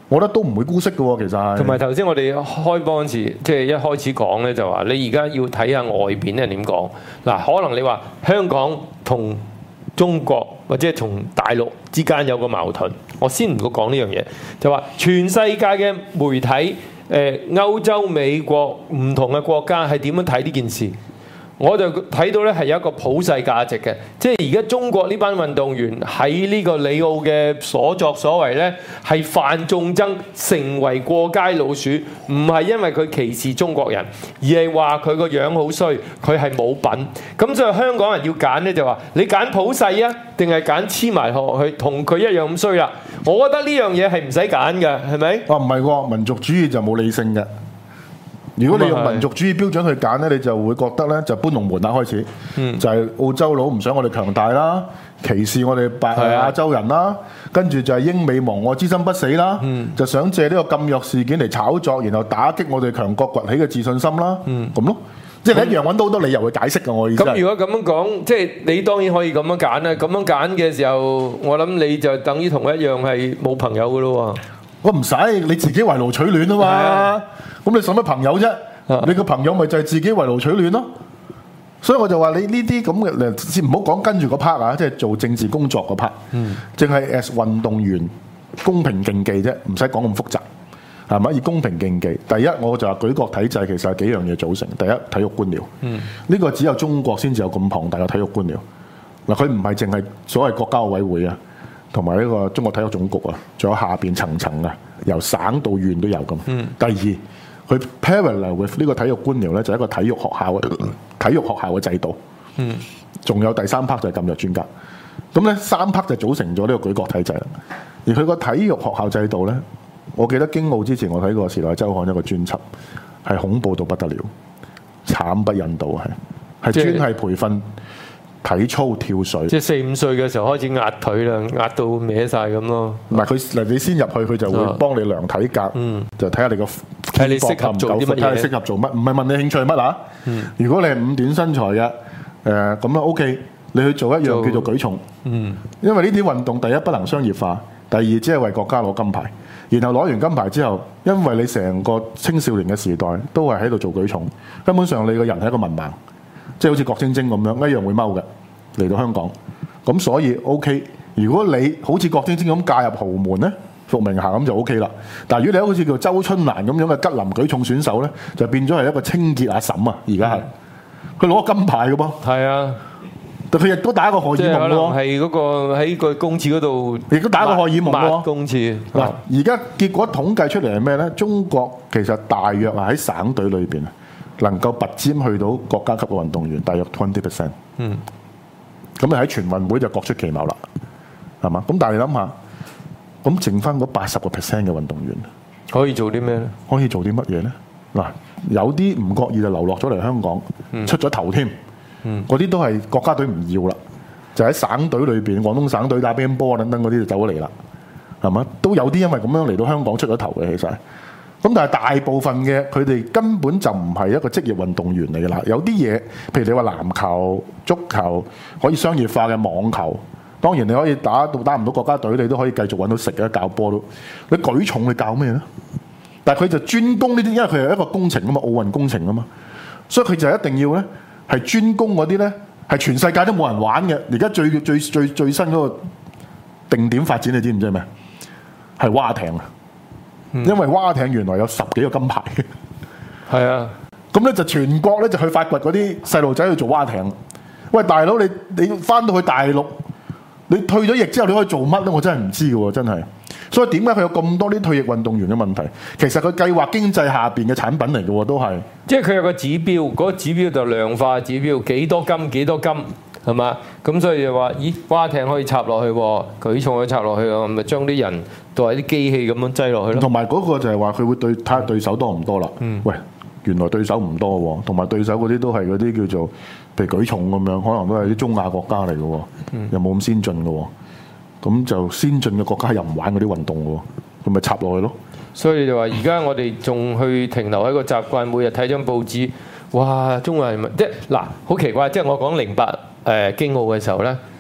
我覺得都唔會姑息嘅喎，其實係。 同埋頭先我哋開波嗰時，即係一開始講咧就話，你而家要睇下外邊人點講。嗱，可能你話香港同中國或者係同大陸之間有個矛盾，我先唔好講呢樣嘢，就話全世界嘅媒體，歐洲、美國唔同嘅國家係點樣睇呢件事？我就睇到咧係有一個普世價值嘅，即係而家中國呢班運動員喺呢個里奧嘅所作所為咧，係犯眾憎，成為過街老鼠，唔係因為佢歧視中國人，而係話佢個樣好衰，佢係冇品。咁所以香港人要揀咧就話，你揀普世啊，定係揀黐埋落去同佢一樣咁衰啦？我覺得呢樣嘢係唔使揀嘅，係咪？ 唔係喎，民族主義就冇理性嘅。如果你用民族主義標準去揀咧，你就會覺得咧就搬龍門啦開始，就係澳洲佬唔想我哋強大啦，歧視我哋亞洲人啦，跟住就係英美亡我之心不死啦，就想借呢個禁藥事件嚟炒作，然後打擊我哋強國崛起嘅自信心啦，咁咯，即係你一樣揾到好多理由去解釋嘅。我意思係咁如果咁樣講，即係你當然可以咁樣揀啦。咁樣揀嘅時候，我諗你就等於同一樣係冇朋友嘅咯喎。 我唔使，你自己圍爐取暖啊嘛。咁你使乜朋友啫？你個朋友咪就係自己圍爐取暖咯。所以我就話你呢啲咁嘅，先唔好講跟住個 part 啊，即係做政治工作個 part，淨係 as 運動員公平競技啫，唔使講咁複雜，係咪？以公平競技，第一我就話舉國體制其實係幾樣嘢組成。第一，體育官僚，呢個只有中國先至有咁龐大嘅體育官僚。嗱，佢唔係淨係所謂國家奧委會啊，同埋呢個中國體育總局啊，仲有下邊層層啊，由省到縣都有咁。第二，佢 parallel with 呢個體育官僚咧，就係一個體育學校嘅制度。仲有第三 part 就係禁藥專家。咁咧三 part 就組成咗呢個舉國體制啦。而佢個體育學校制度咧，我記得京奧之前我睇過《時代週刊》一個專輯，係恐怖到不得了，慘不忍睹係專係培訓體操跳水。即係4、5歲嘅時候開始壓腿啦，壓到歪晒咁咯。唔係佢你先入去，佢就會幫你量體格，就睇下你個睇你適合做啲乜嘢，睇你適合做乜。唔係問你興趣乜啊？如果你係五短身材嘅，咁樣 OK，你去做一樣叫做舉重。因為呢啲運動第一不能商業化，第二只係為國家攞金牌。然後攞完金牌之後，因為你成個青少年嘅時代都係喺度做舉重，根本上你個人係一個文盲，即係好似郭晶晶咁樣一樣會踎嘅嚟到香港。咁所以 OK， 如果你好似郭晶晶咁嫁入豪門咧，伏明霞咁就 OK 啦。但係如果你好似叫周春蘭咁樣嘅吉林舉重選手咧，就變咗係一個清潔阿嬸啊！而家係佢攞金牌嘅噃。係啊。佢亦都打過荷爾蒙喎，係嗰個喺個公廁嗰度，亦都打過荷爾蒙喎。公廁嗱，而家結果統計出嚟係咩咧？中國其實大約係喺省隊裏邊能夠拔尖去到國家級嘅運動員，大約 20%。咁你喺全運會就各出奇謀啦，係嘛？咁但係你諗下，咁剩翻嗰80% 嘅運動員可以做啲咩咧？可以做啲乜嘢咧？嗱，有啲唔覺意就流落咗嚟香港，出咗頭添。嗰啲都係國家隊唔要啦，就喺省隊裏邊，廣東省隊打乒乓波等等嗰啲就走咗嚟啦，係嘛？都有啲因為咁樣嚟到香港出咗頭嘅，其實。咁但係大部分嘅佢哋根本就唔係一個職業運動員嚟㗎啦。有啲嘢，譬如你話籃球、足球可以商業化嘅網球，當然你可以打唔到國家隊，你都可以繼續揾到食嘅教波都。你舉重你教咩咧？但係佢就專攻呢啲，因為佢係一個工程啊嘛，奧運工程啊嘛，所以佢就一定要咧。係專攻嗰啲咧，係全世界都冇人玩嘅。而家最新嗰個定點發展，你知唔知係咩？係蛙艇啊！因為蛙艇原來有10幾個金牌。係啊，咁咧就全國咧就去發掘嗰啲細路仔去做蛙艇。喂，大佬你翻到去大陸，你退咗役之後你可以做乜咧？我真係唔知嘅喎，真係。所以點解佢有咁多啲退役運動員嘅問題？其實佢計劃經濟下邊嘅產品嚟嘅喎，都係。即係佢有個指標，嗰個指標就量化指標，幾多金係嘛？咁所以就話，咦，蛙艇可以插落去喎，舉重可以插落去喎，咪將啲人當係啲機器咁樣擠落去咯。同埋嗰個就係話佢會睇下對手多唔多啦。喂，原來對手唔多喎，同埋對手嗰啲都係嗰啲叫做譬如舉重咁樣，可能都係啲中亞國家嚟嘅喎，又冇咁先進嘅喎。咁就先進嘅國家又唔玩嗰啲運動喎，咁咪插落去咯。所以就話而家我哋仲去停留喺個習慣，每日睇張報紙，哇！中國人即係嗱，好奇怪，即係我講08京奧嘅時候咧，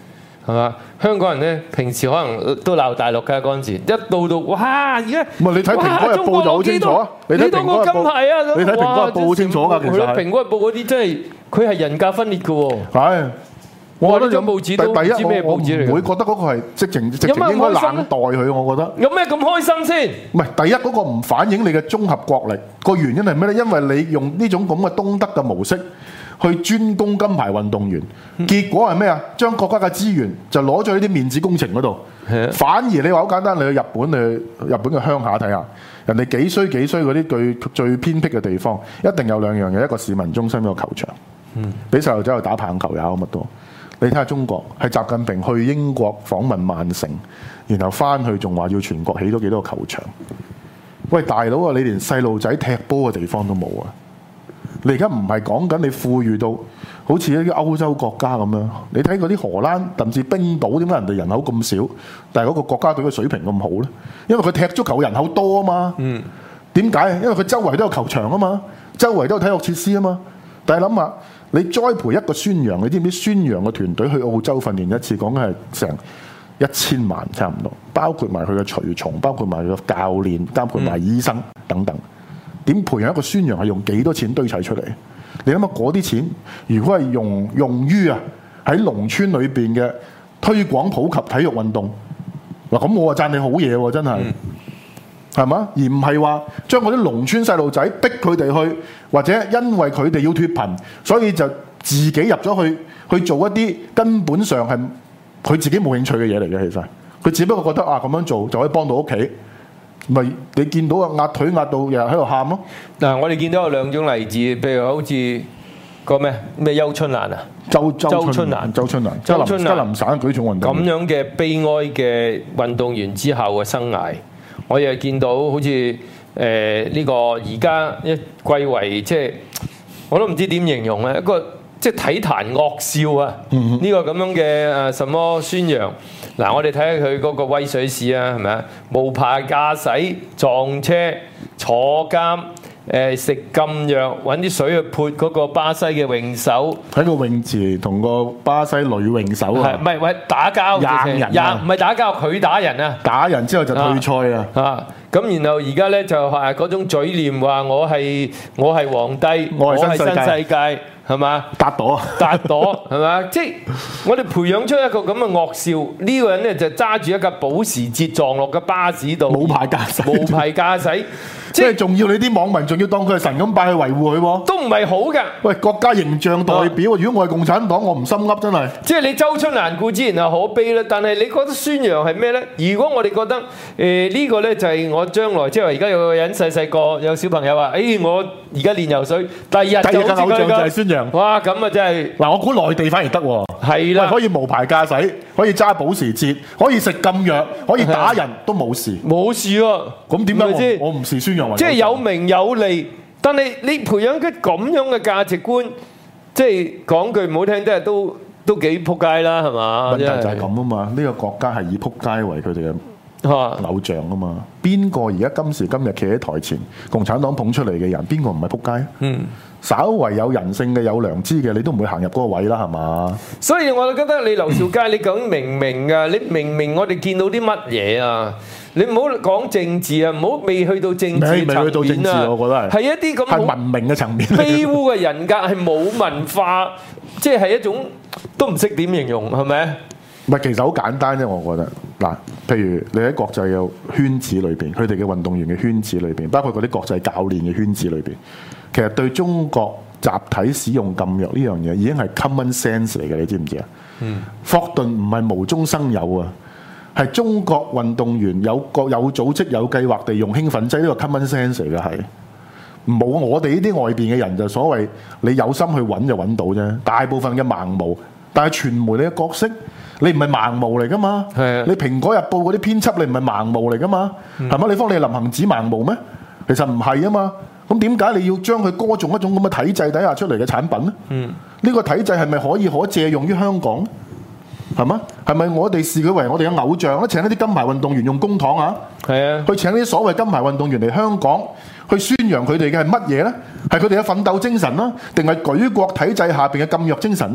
係嘛？香港人咧平時可能都鬧大陸㗎嗰陣時，一到哇而家唔係你睇《蘋果日報》就好清楚啊！你睇《蘋果日報》你睇《蘋果日報》好清楚㗎，其實 《蘋果日報》嗰啲真係佢係人格分裂嘅喎。 係。我覺得報紙都唔知咩報紙嚟嘅， 我唔會覺得嗰個係直情應該冷待佢，我覺得。 有咩咁開心先？ 唔係第一嗰個唔反映你嘅綜合國力，個原因係咩咧？因為你用呢種咁嘅東德嘅模式去專攻金牌運動員，結果係咩啊？將國家嘅資源就攞咗呢啲面子工程嗰度，反而你話好簡單，你去日本，你去日本嘅鄉下睇下，人哋幾衰嗰啲最偏僻嘅地方，一定有兩樣嘢，一個市民中心，一個球場，俾細路仔去打棒球也好乜都。你睇下中國，係習近平去英國訪問曼城，然後翻去仲話要全國起咗幾多個球場。喂，大佬啊，你連細路仔踢波嘅地方都冇啊！你而家唔係講緊你富裕到好似一啲歐洲國家咁樣，你睇嗰啲荷蘭甚至冰島，點解人哋人口咁少，但係嗰個國家隊嘅水平咁好呢？因為佢踢足球人口多啊嘛。點解？因為佢周圍都有球場啊嘛，周圍都有體育設施啊嘛。但係諗下，你栽培一個孫楊，你知唔知孫楊嘅團隊去澳洲訓練一次，講緊係成1000萬差唔多，包括埋佢嘅隨從，包括埋佢嘅教練，包括埋醫生等等。點培養一個孫楊係用幾多錢堆砌出嚟？你諗下嗰啲錢，如果係用於啊喺農村裏邊嘅推廣普及體育運動，嗱咁我話讚你好嘢喎，真係。係嘛？而唔係話將嗰啲農村細路仔逼佢哋去，或者因為佢哋要脫貧，所以就自己入咗去做一啲根本上係佢自己冇興趣嘅嘢嚟嘅。其實佢只不過覺得咁樣做就可以幫到屋企，咪你見到壓腿壓到日日喺度喊咯。嗱， 我哋見到有兩種例子，譬如好似個咩邱春蘭啊， 周春蘭吉林省舉重運動員咁樣嘅悲哀嘅運動員之後嘅生涯。我又見到好似呢個而家一歸為即係我都唔知點形容咧，一個即係體壇惡笑啊！呢個咁樣嘅什麼孫楊嗱，我哋睇下佢嗰個威水史啊，係咪啊？無牌駕駛、撞車、坐監、食禁藥、揾啲水去潑嗰個巴西嘅泳手， 喺個泳池同個巴西女泳手啊， 唔係打交， 人唔係打交，佢打人啊！ 打人之後就退賽啊！ 咁然後而家咧就係嗰種嘴臉話我係皇帝，我係新世界，係嘛？搭朵係嘛？即係我哋培養出一個咁嘅惡笑，呢個人咧就揸住一架保時捷撞落嘅巴士度，冇牌駕駛。 即係仲要你啲網民仲要當佢係神咁拜去維護佢喎， 都唔係好㗎。喂， 國家形象代表，如果我係共產黨，我唔心噏真係。 即係你周春蘭固之然係可悲啦，但係你覺得孫楊係咩咧？如果我哋覺得呢個咧就係我將來，即係而家有個人細個有小朋友話，我而家練游水，第二日嘅偶像就係孫楊。哇，咁啊真係嗱， 我估內地反而得喎。 係啦， 可以無牌駕駛，可以揸保時捷，可以食禁藥，可以打人都冇事。 冇事啊！ 咁點解我唔視孫楊為？ 即係有名有利，但係你培養嘅咁樣嘅價值觀，即係講句唔好聽，都幾撲街啦，係嘛？ 問題就係咁啊嘛！呢個國家係以撲街為佢哋嘅偶像啊嘛。邊個而家今時今日企喺台前，共產黨捧出嚟嘅人，邊個唔係撲街？稍為有人性嘅、有良知嘅，你都唔會行入嗰個位啦，係嘛？ 所以我覺得你劉兆佳，你究竟明唔明啊？你明唔明我哋見到啲乜嘢啊？你唔好講政治啊，唔好未去到政治層面啊。未去到政治，我覺得係一啲咁係文明嘅層面。卑污嘅人格係冇文化，即係一種都唔識點形容，係咪？ 唔係，其實好簡單啫，我覺得嗱，譬如你喺國際嘅圈子裏邊，佢哋嘅運動員嘅圈子裏邊，包括嗰啲國際教練嘅圈子裏邊，其實對中國集體使用禁藥呢樣嘢已經係 common sense 嚟嘅，你知唔知啊？霍頓唔係無中生有啊，係中國運動員有組織有計劃地用興奮劑，呢個 common sense 嚟嘅係。冇我哋呢啲外邊嘅人就所謂你有心去揾就揾到啫，大部分嘅盲毛，但係傳媒你嘅角色。你唔係盲毛嚟噶嘛？你蘋果日報嗰啲編輯，你唔係盲毛嚟噶嘛？係嘛？你方你係林行止盲毛咩？其實唔係啊嘛。咁點解你要將佢歌頌一種咁嘅體制底下出嚟嘅產品呢？呢個體制係咪可借用於香港？係嘛？係咪我哋視佢為我哋嘅偶像咧？請一啲金牌運動員用公帑啊？去請呢啲所謂金牌運動員嚟香港，去宣揚佢哋嘅係乜嘢咧？係佢哋嘅奮鬥精神啦，定係舉國體制下邊嘅禁藥精神咧？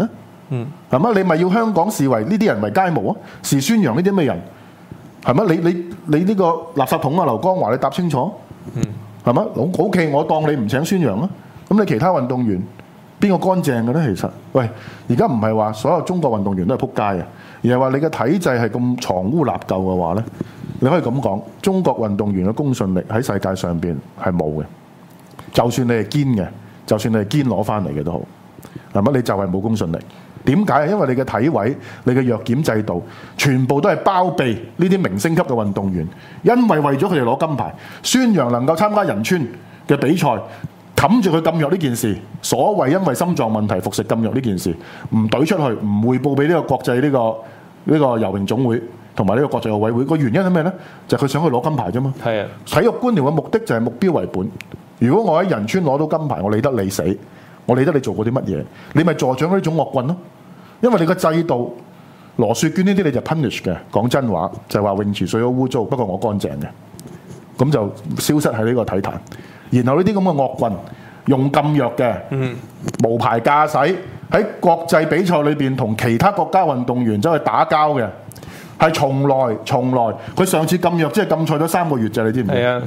係嘛？你咪要香港視為呢啲人為楷模啊？視宣揚呢啲咩人？係嘛？你呢個垃圾桶啊，劉江華，你答清楚。係嘛？OK，我當你唔請宣揚啊。咁你其他運動員邊個乾淨嘅咧？其實，喂，而家唔係話所有中國運動員都係撲街啊，而係話你嘅體制係咁藏污納垢嘅話咧，你可以咁講，中國運動員嘅公信力喺世界上邊係冇嘅。就算你係堅嘅，就算你係堅攞翻嚟嘅都好，係咪？你就係冇公信力。點解啊？因為你嘅體位、你嘅藥檢制度，全部都係包庇呢啲明星級嘅運動員，因為為咗佢哋攞金牌，宣揚能夠參加仁川嘅比賽，冚住佢禁藥呢件事，所謂因為心臟問題服食禁藥呢件事，唔懟出去，唔匯報俾呢個國際呢個游泳總會同埋呢個國際奧委會，個原因係咩呢？就係佢想去攞金牌啫嘛。係啊，體育官僚嘅目的就係目標為本。如果我喺仁川攞到金牌，我理得你死，我理得你做過啲乜嘢，你咪助長呢種惡棍咯。因為你個制度，羅雪娟呢啲你就 punish 嘅，講真話就係話泳池水好污糟，不過我乾淨嘅，咁就消失喺呢個體壇。然後呢啲咁嘅惡棍用禁藥嘅，無牌駕駛喺國際比賽裏邊同其他國家運動員走去打交嘅，係從來佢上次禁藥即係禁賽咗3個月啫，你知唔知？係啊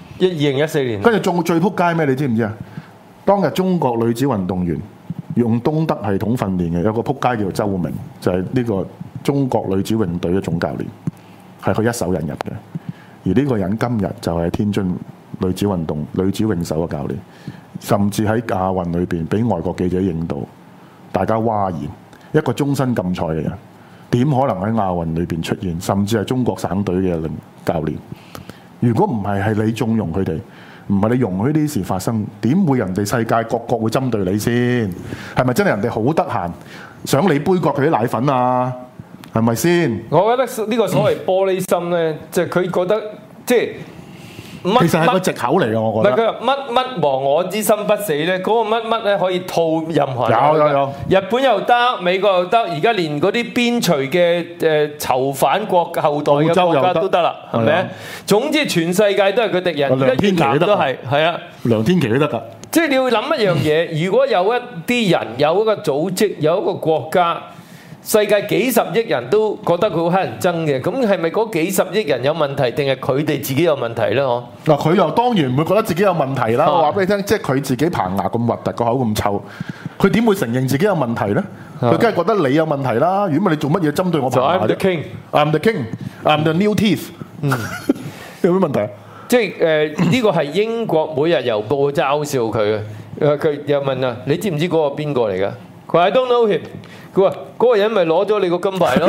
，2014年。跟住仲最撲街咩？你知唔知啊？當日中國女子運動員用東德系統訓練嘅有個撲街叫做周明，就係呢個中國女子泳隊嘅總教練，係佢一手引入嘅。而呢個人今日就係天津女子泳手嘅教練，甚至喺亞運裏邊俾外國記者影到，大家嘩然。一個終身禁賽嘅人，點可能喺亞運裏邊出現？甚至係中國省隊嘅教練。如果唔係你縱容佢哋，唔係你容許呢啲事發生，點會人哋世界各國會針對你先？係咪真係人哋好得閒想你杯葛佢啲奶粉啊？係咪先？我覺得呢個所謂玻璃心咧，即係佢覺得即係其實係個藉口嚟嘅，我覺得。唔係佢話乜亡我之心不死咧，嗰個乜咧可以套任何人。有。日本又得，美國又得，而家連嗰啲邊陲嘅囚犯國後代嘅國家都得啦，係咪？總之全世界都係佢敵人，而家越南都係，係啊，梁天琦都得㗎。即係你要諗一樣嘢，如果有一啲人、有一個組織、有一個國家，世界幾十億人都覺得佢好乞人憎嘅，咁係咪嗰幾十億人有問題，定係佢哋自己有問題咧？嗬嗱，佢又當然唔會覺得自己有問題啦。我話俾你聽，即係佢自己棚牙咁核突，個口咁臭，佢點會承認自己有問題咧？佢梗係覺得你有問題啦。如果唔係你做乜嘢針對我棚牙啫？I'm the king, I'm the king, I'm the new teeth。有咩問題？即係呢個係英國每日郵報嘲笑佢嘅。佢又問啊，你知唔知嗰個邊個嚟㗎？佢話 I don't know him。佢話嗰個人咪攞咗你個金牌咯。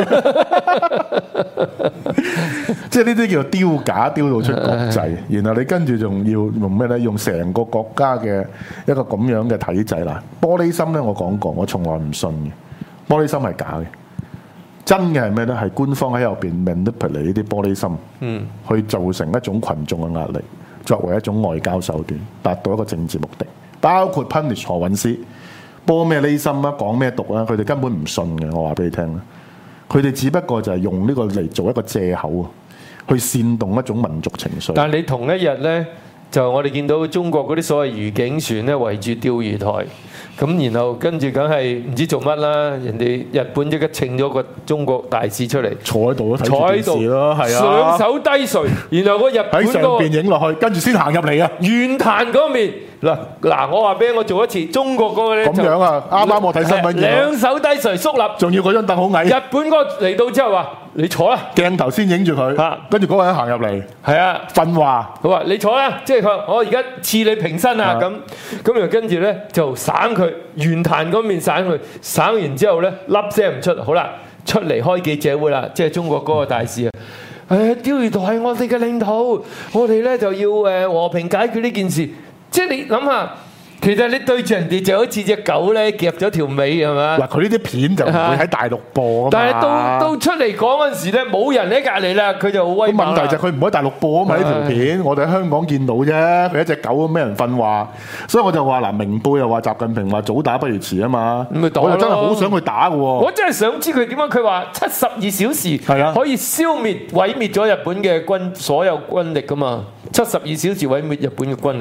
即係呢啲叫做丟架，丟到出國際。然後你跟住仲要用咩咧？用成個國家嘅一個咁樣嘅體制啦。玻璃心咧，我講過，我從來唔信嘅。玻璃心係假嘅，真嘅係咩咧？係官方喺後邊 manipulate 呢啲玻璃心，去造成一種群眾嘅壓力，作為一種外交手段，達到一個政治目的，包括 punish 何韻詩。播咩呢心啊，講咩毒啊，佢哋根本唔信嘅。我話俾你聽啦，佢哋只不過就係用呢個嚟做一個藉口啊，去煽動一種民族情緒。但係你同一日咧，就我哋見到中國嗰啲所謂漁警船咧圍住釣魚台，咁然後跟住梗係唔知做乜啦，人哋日本即刻請咗個中國大使出嚟，坐喺度咯，睇住電視咯，係啊，兩手低垂，然後個日本喺上邊影落去，跟住先行入嚟啊，圓壇嗰面。嗱，我話俾你，我做一次中國嗰個咧咁樣啊，啱啱我睇新聞嘢，兩手低垂肅立，仲要嗰張凳好矮。日本嗰個嚟到之後話：你坐啦，鏡頭先影住佢，跟住嗰個人行入嚟，係啊，訓話，佢話你坐啦，即係佢話我而家賜你平身啊，咁又跟住咧就省佢圓壇嗰面省佢，省完之後咧粒聲唔出，好啦，出嚟開記者會啦，即係中國嗰個大使啊。釣魚台係我哋嘅領土，我哋咧就要和平解決呢件事。即係你諗下，其實你對住人哋就好似隻狗咧夾咗條尾係嘛？嗱，佢呢啲片就唔會喺大陸播啊嘛。但係到出嚟講嗰陣時咧，冇人喺隔離啦，佢就好威猛啦。問題就係佢唔喺大陸播啊嘛，呢條片我哋喺香港見到啫。佢一隻狗咁，咩人訓話？所以我就話嗱，明報又話習近平話早打不如遲啊嘛。我就真係好想去打嘅喎。我真係想知佢點解佢話72小時可以消滅毀滅咗日本嘅所有軍力噶嘛？72小時毀滅日本嘅軍力。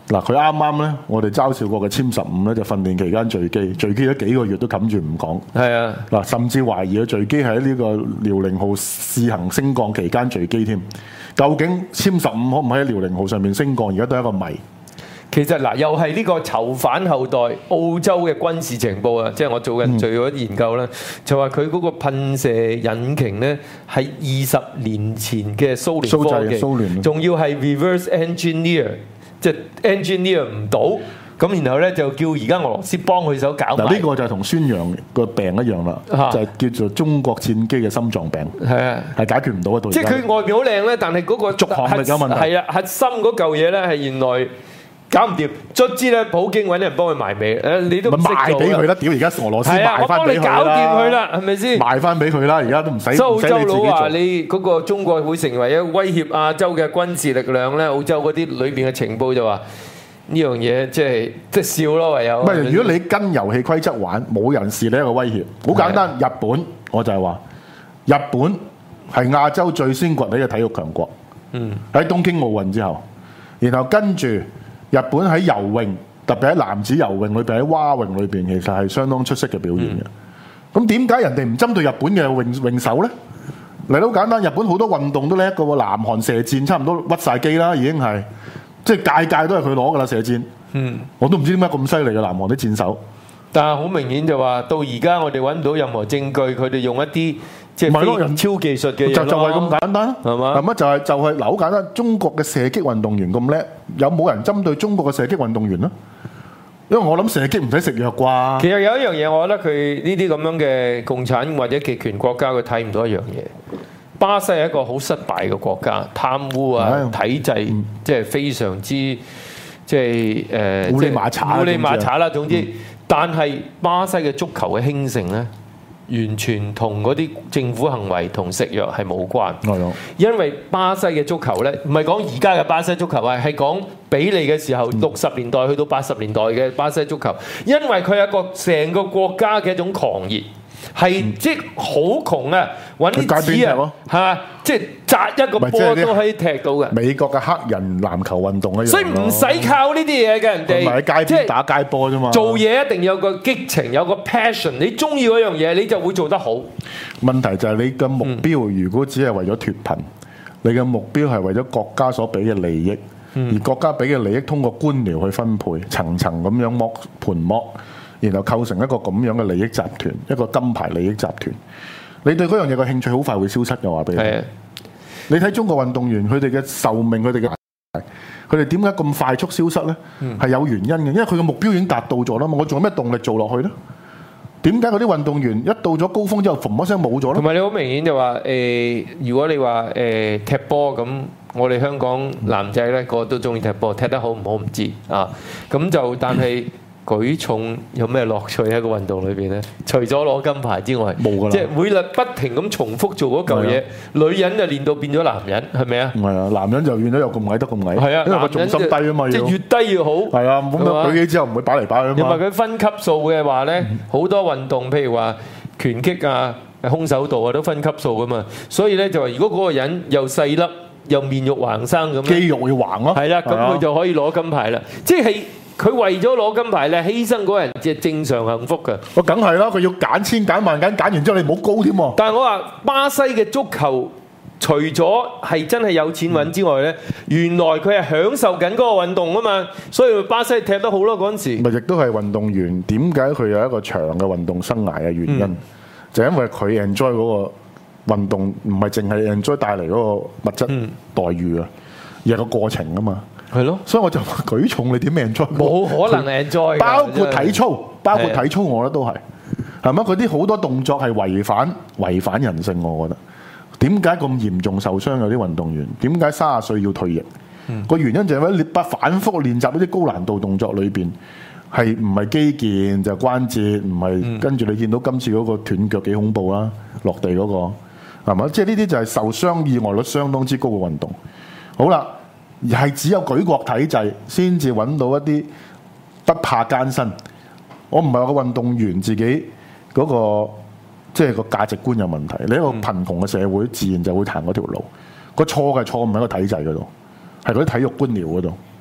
嗱，佢啱啱咧，我哋嘲笑過嘅殲15咧，就訓練期間墜機咗幾個月都冚住唔講。 係啊， 嗱，甚至懷疑佢墜機喺呢個遼寧號試行升降期間墜機添。究竟殲15可唔可以喺遼寧號上面升降？而家都係一個謎。 其實嗱，又係呢個囚犯後代澳洲嘅軍事情報啊，即係我做咗研究啦，就話佢嗰個噴射引擎咧係20年前嘅蘇聯科技， 蘇聯仲要係 reverse engineer， 即係 engineer 唔到，咁然後咧就叫而家俄羅斯幫佢手搞埋。 嗱，呢個就係同孫楊個病一樣啦，就係叫做中國戰機嘅心臟病， 係啊， 係解決唔到嘅道理。 即係佢外表好靚咧，但係嗰個續航力有問題。 係啊，核心嗰嚿嘢咧係原來搞唔掂，卒之咧普京揾人幫佢埋尾，你都唔識做賣俾佢啦！屌，而家俄羅斯賣翻俾佢啦！ 我幫你搞掂佢啦，係咪先？ 賣翻俾佢啦，而家都唔使。 澳洲佬話你嗰個中國會成為一個威脅亞洲嘅軍事力量咧，澳洲嗰啲裏邊嘅情報就話呢樣嘢即係笑咯，唯有。唔係， 如果你跟遊戲規則玩，冇人視你一個威脅。好簡單，日本我就係話，日本係亞洲最先崛起嘅體育強國。喺東京奧運之後，然後跟住。日本喺游泳，特別喺男子游泳裏邊，喺蛙泳裏邊，其實係相當出色嘅表現嘅。咁點解人哋唔針對日本嘅泳手呢？嚟到好簡單，日本好多運動都叻嘅喎，南韓射箭差唔多屈晒機啦，已經係即係屆都係佢攞㗎啦射箭。我都唔知點解咁犀利嘅南韓啲箭手。 但係好明顯就話，到而家我哋揾唔到任何證據，佢哋用一啲即係非超技術嘅嘢就係咁簡單， 係嘛？ 係乜就係嗱，好簡單。中國嘅射擊運動員咁叻，有冇人針對中國嘅射擊運動員呢？因為我諗射擊唔使食藥啩。 其實有一樣嘢，我覺得佢呢啲咁樣嘅共產或者極權國家，佢睇唔到一樣嘢。巴西係一個好失敗嘅國家，貪污啊，體制即係非常之即係烏哩馬查啦。總之，但係巴西嘅足球嘅興盛咧，完全同嗰啲政府行為同食藥係冇關。因為巴西嘅足球咧，唔係講而家嘅巴西足球啊，係講比利嘅時候60年代去到80年代嘅巴西足球，因為佢係一個成個國家嘅一種狂熱。係即係好窮啊！揾啲紙啊，係嘛？即係擲一個波都可以踢到嘅。 美國嘅黑人籃球運動一樣， 所以唔使靠呢啲嘢嘅人哋， 唔係喺街邊打街波啫嘛。 做嘢一定有個激情，有個 passion。你中意嗰樣嘢，你就會做得好。 問題就係你嘅目標，如果只係為咗脫貧，你嘅目標係為咗國家所俾嘅利益，而國家俾嘅利益通過官僚去分配，層層咁樣剝盤剝。然後構成一個咁樣嘅利益集團，一個金牌利益集團。你對嗰樣嘢嘅興趣好快會消失嘅，話俾你。你睇中國運動員佢哋嘅壽命，佢哋點解咁快速消失呢？係有原因嘅，因為佢嘅目標已經達到咗啦嘛。我仲有咩動力做落去呢？點解嗰啲運動員一到咗高峰之後，嘭一聲冇咗呢？ 同埋你好明顯就話如果你話踢波咁，我哋香港男仔呢個個都中意踢波，踢得好唔好唔知啊。咁就但係。舉重有咩樂趣喺個運動裏邊咧？除咗攞金牌之外，冇㗎啦。即係每日不停咁重複做嗰嚿嘢，女人就練到變咗男人，係咪啊？唔係啊，男人就變咗又咁矮得咁矮。係啊，因為個重心低啊嘛，即係越低越好。係啊，咁樣舉起之後唔會擺嚟擺去啊嘛。因為佢分級數嘅話咧，好多運動譬如話拳擊啊、空手道啊都分級數㗎嘛，所以咧就話如果嗰個人又細粒又面肉橫生咁，肌肉要橫咯。係啦，咁佢就可以攞金牌啦。即係。佢為咗攞金牌咧，犧牲嗰人即係正常幸福㗎。我梗係啦，佢要揀千揀萬揀完之後，你唔好高添喎。但係我話巴西嘅足球，除咗係真係有錢揾之外咧，原來佢係享受緊嗰個運動啊嘛，所以巴西踢得好咯嗰陣時。咪亦都係運動員點解佢有一個長嘅運動生涯嘅原因，就因為佢 enjoy 嗰個運動，唔係淨係 enjoy 帶嚟嗰個物質待遇啊，而係個過程啊嘛。係咯，所以我就話舉重你點 enjoy？冇可能 enjoy，包括體操，我覺得都係，係咪？嗰啲好多動作係違反人性，我覺得。點解咁嚴重受傷有啲運動員？點解30歲要退役？個原因就係因為你反覆練習呢啲高難度動作裏邊，係唔係肌腱就關節，唔係跟住你見到今次嗰個斷腳幾恐怖啦，落地嗰個係咪？即係呢啲就係受傷意外率相當之高嘅運動。好啦。而係只有舉國體制先至揾到一啲不怕艱辛。我唔係話個運動員自己嗰個即係個價值觀有問題。你一個貧窮嘅社會，自然就會行嗰條路。個錯嘅錯唔喺個體制嗰度，係嗰啲體育官僚嗰度。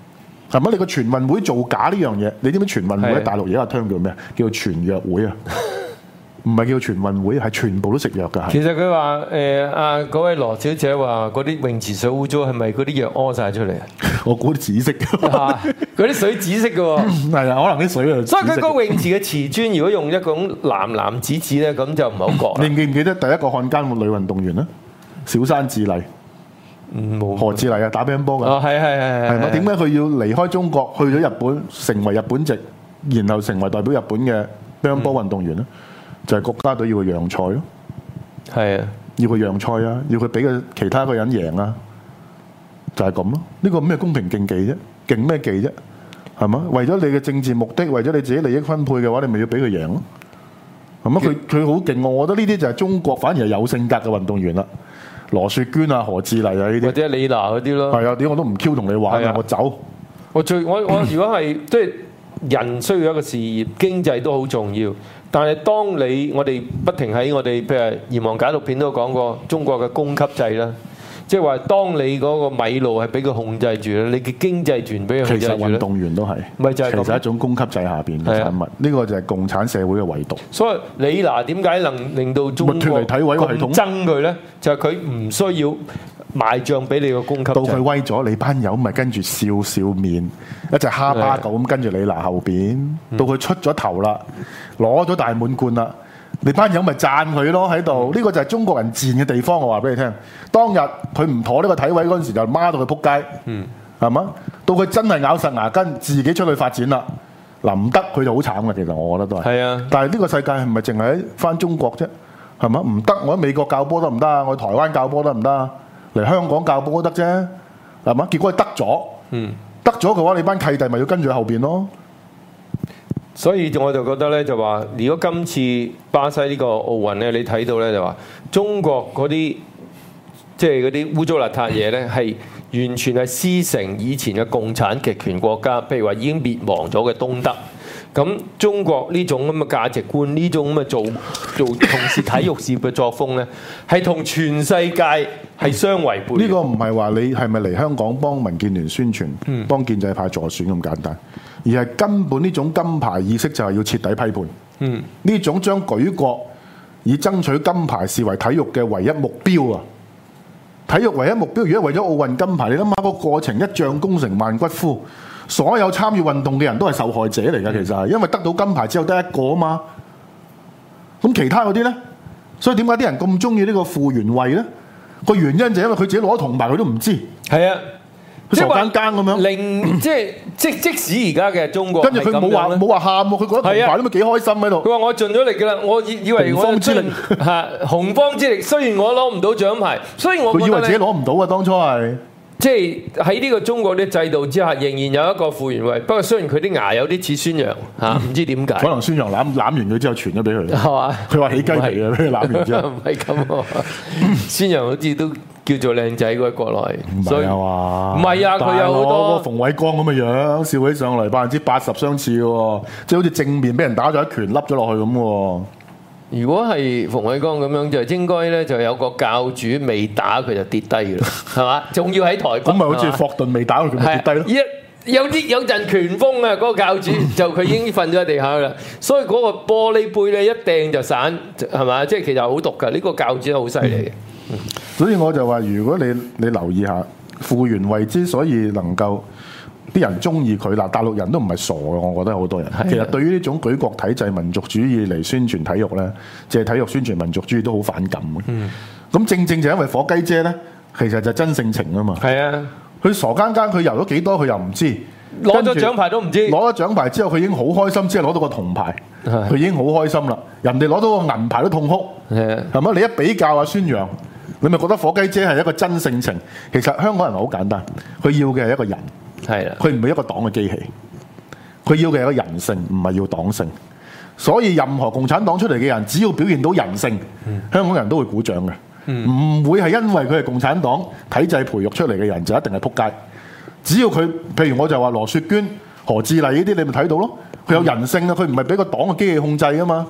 係咪？你個全運會造假呢樣嘢，你知唔知全運會喺大陸而家個 term 叫咩？叫做全藥會啊！唔係叫全運會，係全部都食藥㗎。 其實佢話嗰位羅小姐話嗰啲泳池水污糟，係咪嗰啲藥屙晒出嚟啊？ 我估啲紫色㗎， 嗰啲水紫色嘅喎。 係啊，可能啲水啊。 所以佢個泳池嘅瓷磚，如果用一種藍紫紫咧，咁就唔係好覺。 你記唔記得第一個漢奸女運動員咧？小山智麗。 冇何志麗啊，打乒乓波㗎。 哦，係。 係咪？點解佢要離開中國去咗日本，成為日本籍，然後成為代表日本嘅乒乓波運動員咧？就係國家隊要佢讓賽咯。 係啊， 要佢讓賽啊，要佢俾佢其他一個人贏啊，就係咁咯。呢個咩公平競技啫？競咩技啫？係嘛？為咗你嘅政治目的，為咗你自己利益分配嘅話，你咪要俾佢贏咯。係嘛？佢好勁，我覺得呢啲就係中國反而係有性格嘅運動員啦。羅雪娟啊、何志麗啊呢啲， 或者李娜嗰啲咯。 係啊，點我都唔 Q 同你玩啊，我走。 我如果係即係人需要一個事業，經濟都好重要。但係當我哋不停喺我哋譬如《閻王解讀片》都講過中國嘅供給制啦，即係話當你嗰個米路係俾佢控制住咧，你嘅經濟權俾佢控制住咧。 其實運動員都係， 咪就係咁。 其實一種供給制下邊嘅產物，呢個就係共產社會嘅遺毒。 所以李娜點解能令到中國脫離體委個系統憎佢咧？就係佢唔需要賣帳俾你個供給制。 到佢威咗，你班友咪跟住笑面，一隻蝦巴狗咁跟住李娜後邊。到佢出咗頭啦，攞咗大滿貫啦，你班友咪讚佢咯喺度。呢個就係中國人賤嘅地方。我話俾你聽，當日佢唔妥呢個體委嗰陣時，就孖到佢撲街，係嘛？到佢真係咬實牙根，自己出去發展啦。嗱，唔得佢就好慘嘅。其實我覺得都係。係啊，但係呢個世界係咪淨係喺翻中國啫？係嘛？唔得，我喺美國教波得唔得啊？我喺台灣教波得唔得啊？嚟香港教波都得啫，係嘛？結果係得咗，得咗嘅話，你班契弟咪要跟住喺後邊咯。 所以我就覺得咧，就話如果今次巴西呢個奧運咧，你睇到咧就話中國嗰啲即係嗰啲污糟邋遢嘢咧，係完全係師承以前嘅共產極權國家，譬如話已經滅亡咗嘅東德。咁中國呢種咁嘅價值觀，呢種咁嘅做從事體育事業嘅作風咧，係同全世界係相違背。 呢個唔係話你係咪嚟香港幫民建聯宣傳、幫建制派助選咁簡單，而係根本呢種金牌意識就係要徹底批判。呢種將舉國以爭取金牌視為體育嘅唯一目標啊！體育唯一目標，如果為咗奧運金牌，你諗下個過程，一將功成萬骨枯。所有參與運動嘅人都係受害者嚟㗎，其實係因為得到金牌之後得一個啊嘛。咁其他嗰啲咧，所以點解啲人咁中意呢個傅園慧咧？個原因就係因為佢自己攞咗銅牌，佢都唔知。係啊，佢傻更更咁樣。即使而家嘅中國，跟住佢冇話喊喎，佢覺得銅牌都咪幾開心喺度。 佢話我盡咗力㗎啦，我以為我洪荒之力嚇洪荒之力，雖然我攞唔到獎牌，所以我覺得佢以為自己攞唔到啊，當初係。 即係喺呢個中國啲制度之下，仍然有一個傅園慧。不過雖然佢啲牙有啲似孫楊嚇，唔知點解。可能孫楊攬完佢之後傳咗俾佢。 係嘛？ 佢話起雞皮嘅，俾佢攬完之後。 唔係咁喎，孫楊好似都叫做靚仔喎，國內。 唔係啊嘛。唔係啊，佢有好多個馮偉剛咁嘅樣，笑起上嚟80%相似喎，即係好似正面俾人打咗一拳，笠咗落去咁喎。 如果係馮偉剛咁樣，就應該咧就有個教主未打佢就跌低㗎啦，係嘛？仲要喺台北。咁咪好似霍頓未打佢咪跌低咯？有陣拳風啊！嗰個教主就佢已經瞓咗喺地下啦，所以嗰個玻璃杯咧一掟就散，係嘛？即係其實好毒㗎。呢個教主好犀利嘅。 所以我就話，如果你留意下傅園慧之所以能夠啲人中意佢，嗱大陸人都唔係傻嘅，我覺得好多人其實對於呢種舉國體制民族主義嚟宣傳體育咧，即係體育宣傳民族主義都好反感嘅。咁正就因為火雞姐咧，其實就真性情啊嘛。係啊，佢傻更更，佢游咗幾多佢又唔知， 攞咗獎牌都唔知。攞咗獎牌之後，佢已經好開心，之後攞到個銅牌，佢已經好開心啦。人哋攞到個銀牌都痛哭，係咪？你一比較啊，孫楊，你咪覺得火雞姐係一個真性情。其實香港人好簡單，佢要嘅係一個人。係啦，佢唔係一個黨嘅機器，佢要嘅係一個人性，唔係要黨性。所以任何共產黨出嚟嘅人，只要表現到人性，香港人都會鼓掌嘅，唔會係因為佢係共產黨體制培育出嚟嘅人就一定係撲街。只要佢，譬如我就話羅雪娟、何志麗呢啲，你咪睇到咯，佢有人性啊，佢唔係俾個黨嘅機器控制㗎嘛。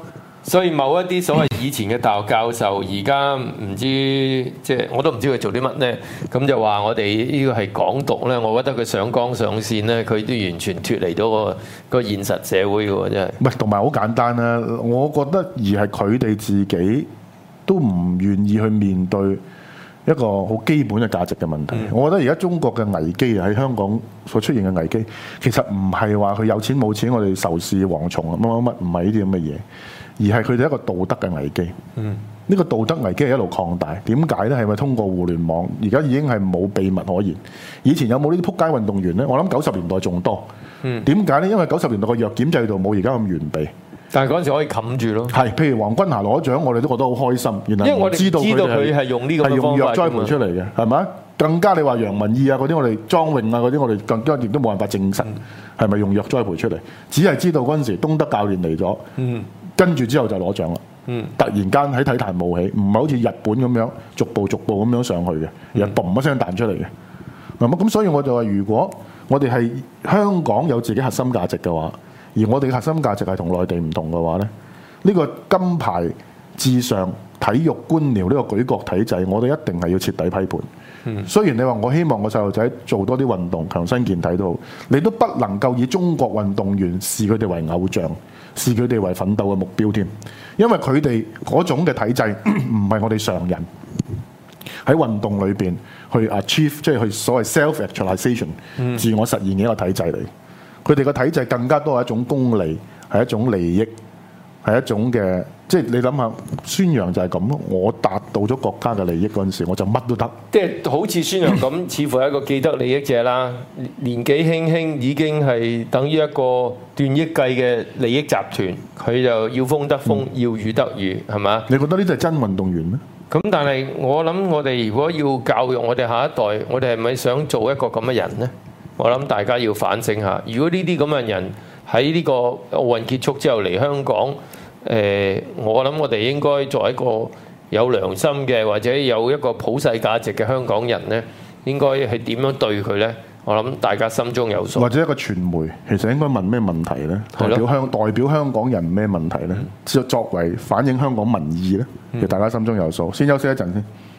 所以某一啲所謂以前嘅大學教授，而家唔知即係我都唔知佢做啲乜咧，咁就話我哋呢個係港獨咧，我覺得佢上綱上線咧，佢都完全脫離到個現實社會嘅喎，真係。 唔係，同埋好簡單啦，我覺得而係佢哋自己都唔願意去面對一個好基本嘅價值嘅問題。我覺得而家中國嘅危機喺香港所出現嘅危機，其實唔係話佢有錢冇錢，我哋仇視蝗蟲啊乜乜乜，唔係呢啲咁嘅嘢。而係佢哋一個道德嘅危機，呢個道德危機係一路擴大。點解呢？係咪通過互聯網？而家已經係冇秘密可言。以前有冇呢啲撲街運動員呢？我諗90年代仲多。點解呢？因為90年代個藥檢制度冇而家咁完備。 但係嗰陣時可以冚住咯。 係，譬如黃君霞攞獎，我哋都覺得好開心。原來因為我哋知道佢係用呢個方法，係用藥栽培出嚟嘅，係咪？更加你話楊文義啊嗰啲，我哋莊泳啊嗰啲，我哋更加亦都冇辦法證實係咪用藥栽培出嚟。只係知道嗰陣時東德教練嚟咗。跟住之後就攞獎啦，突然間喺體壇冒起，唔係好似日本咁樣逐步咁樣上去嘅，而係嘣一聲彈出嚟嘅。咁所以我就話，如果我哋係香港有自己核心價值嘅話，而我哋嘅核心價值係同內地唔同嘅話咧，呢個金牌至上、體育官僚呢個舉國體制，我哋一定係要徹底批判。雖然你話我希望個細路仔做多啲運動、強身健體都好，你都不能夠以中國運動員視佢哋為偶像。視佢哋為奮鬥嘅目標添，因為佢哋嗰種嘅體制唔係我哋常人喺運動裏邊去 achieve， 即係去所謂 self-actualization，自我實現嘅一個體制嚟。佢哋個體制更加多係一種功利，係一種利益，係一種嘅，即係你諗下，宣揚就係咁咯。我達到咗國家嘅利益嗰陣時，我就乜都得。即係好似宣揚咁，似乎係一個既得利益者啦。年紀輕輕已經係等於一個斷億計嘅利益集團，佢就要風得風，要雨得雨，係嘛？ 你覺得呢啲係真運動員咩？ 咁但係我諗，我哋如果要教育我哋下一代，我哋係咪想做一個咁嘅人呢？我諗大家要反省下。如果呢啲咁嘅人喺呢個奧運結束之後嚟香港，我諗我哋應該作為一個有良心嘅或者有一個普世價值嘅香港人呢，應該係點樣對佢呢？我諗大家心中有數。 或者一個傳媒其實應該問咩問題呢？代表香港人咩問題呢？作為反映香港民意呢，其實大家心中有數。先休息一陣先。